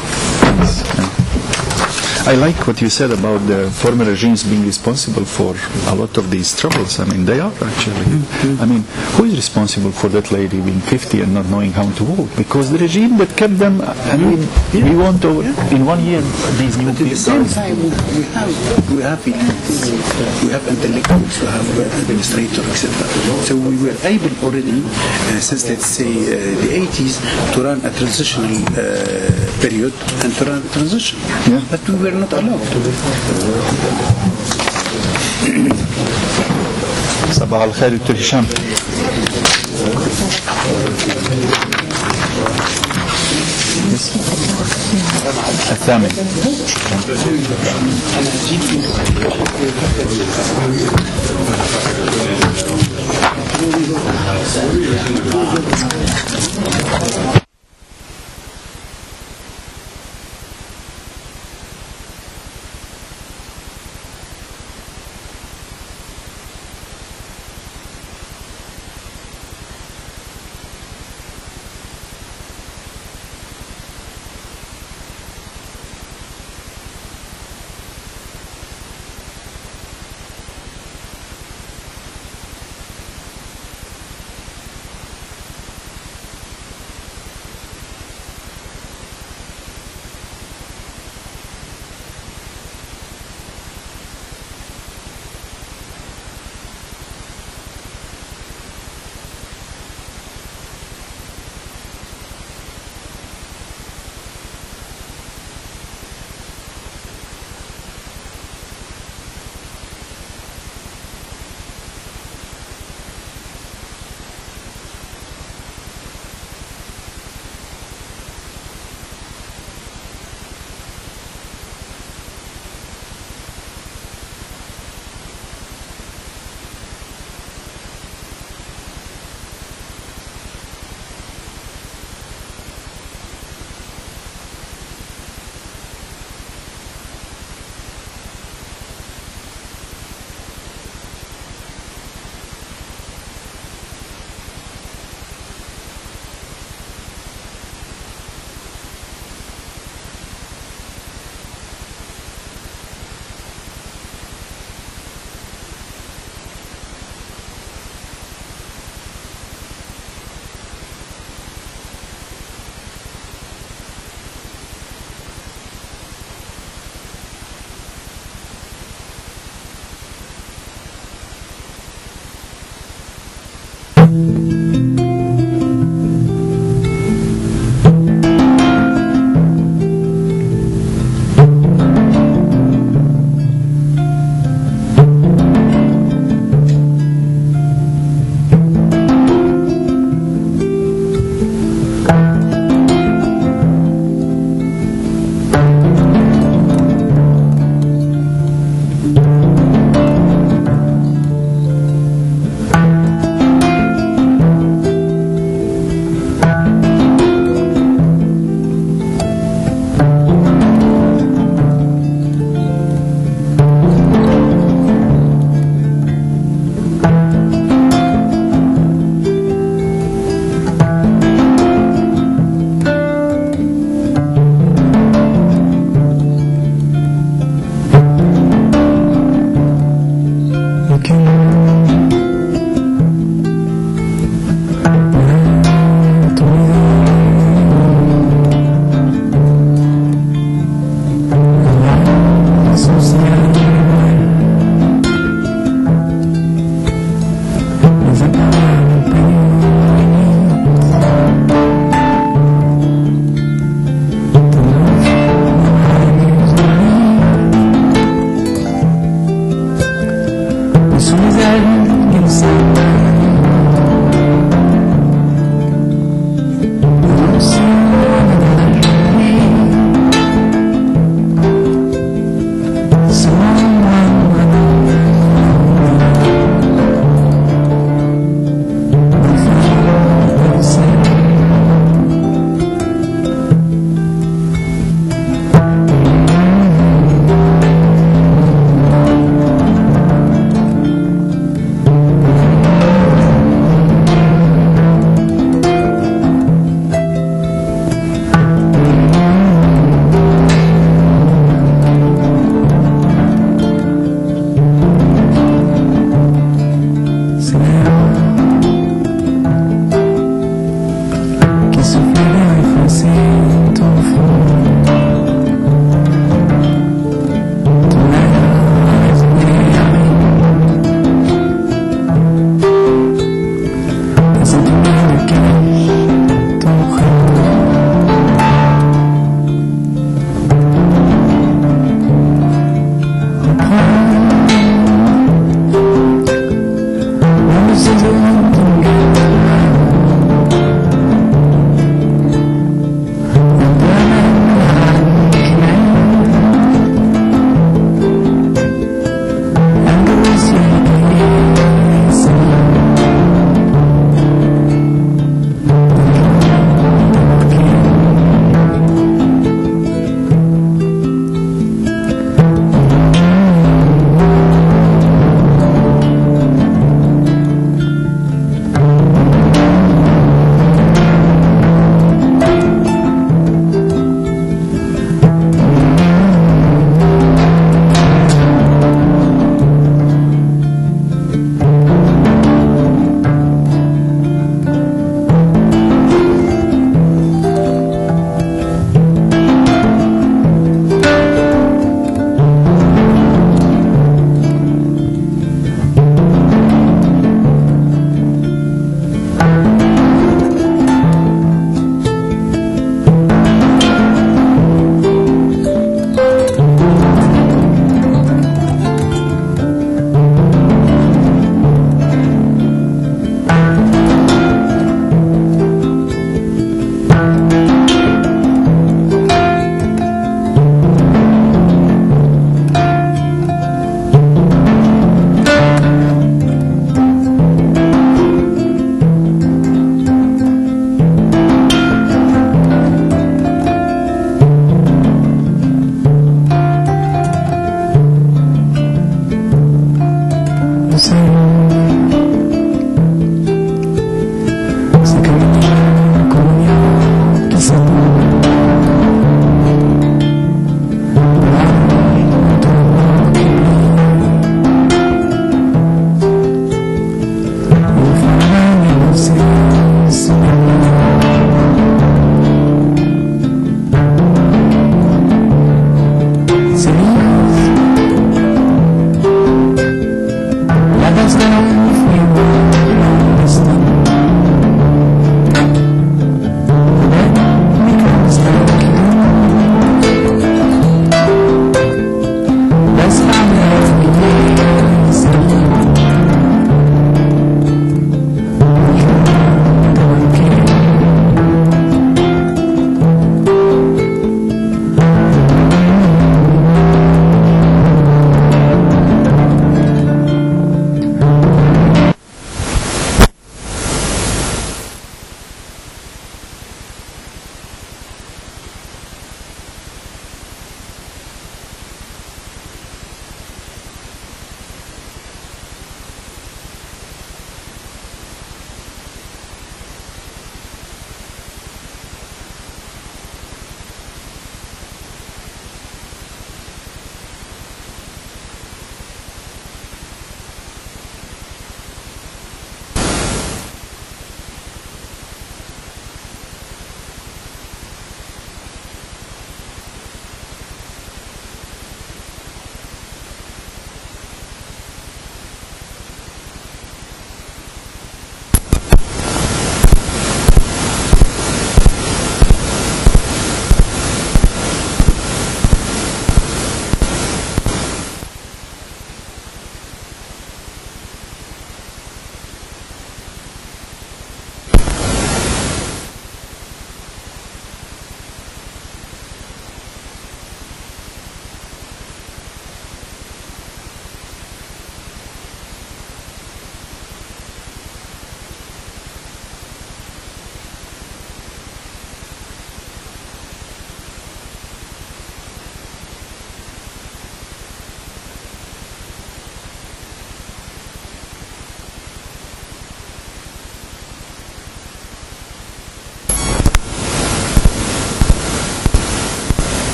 I like what you said about the former regimes being responsible for a lot of these troubles. I mean, they are actually. Mm-hmm. I mean, who is responsible for that lady being fifty and not knowing how to walk? Because the regime that kept them, I mean, yeah. we want to, yeah. in one year, these new people. At the same time, we have, we have elites, we have intellectuals, we have administrators, et cetera. So we were able already, uh, since let's say uh, the eighties, to run a transitional uh, period and to run a transition. Yeah. But we were not allowed. صباح الخير دكتور هشام. الثامن.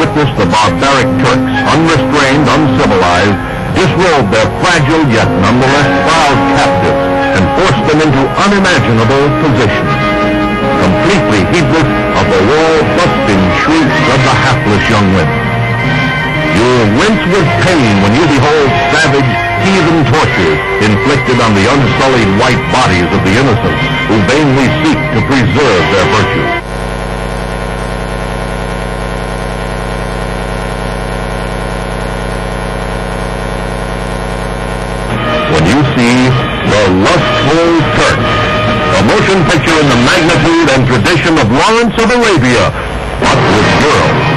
witness the barbaric Turks, unrestrained, uncivilized, disrobe their fragile yet nonetheless proud captives and force them into unimaginable positions, completely heedless of the wall-busting shrieks of the hapless young women. You'll wince with pain when you behold savage, heathen tortures inflicted on the unsullied white bodies of the innocent who vainly seek to preserve their virtue. When you see The Lustful Turk, a motion picture in the magnitude and tradition of Lawrence of Arabia, but with girls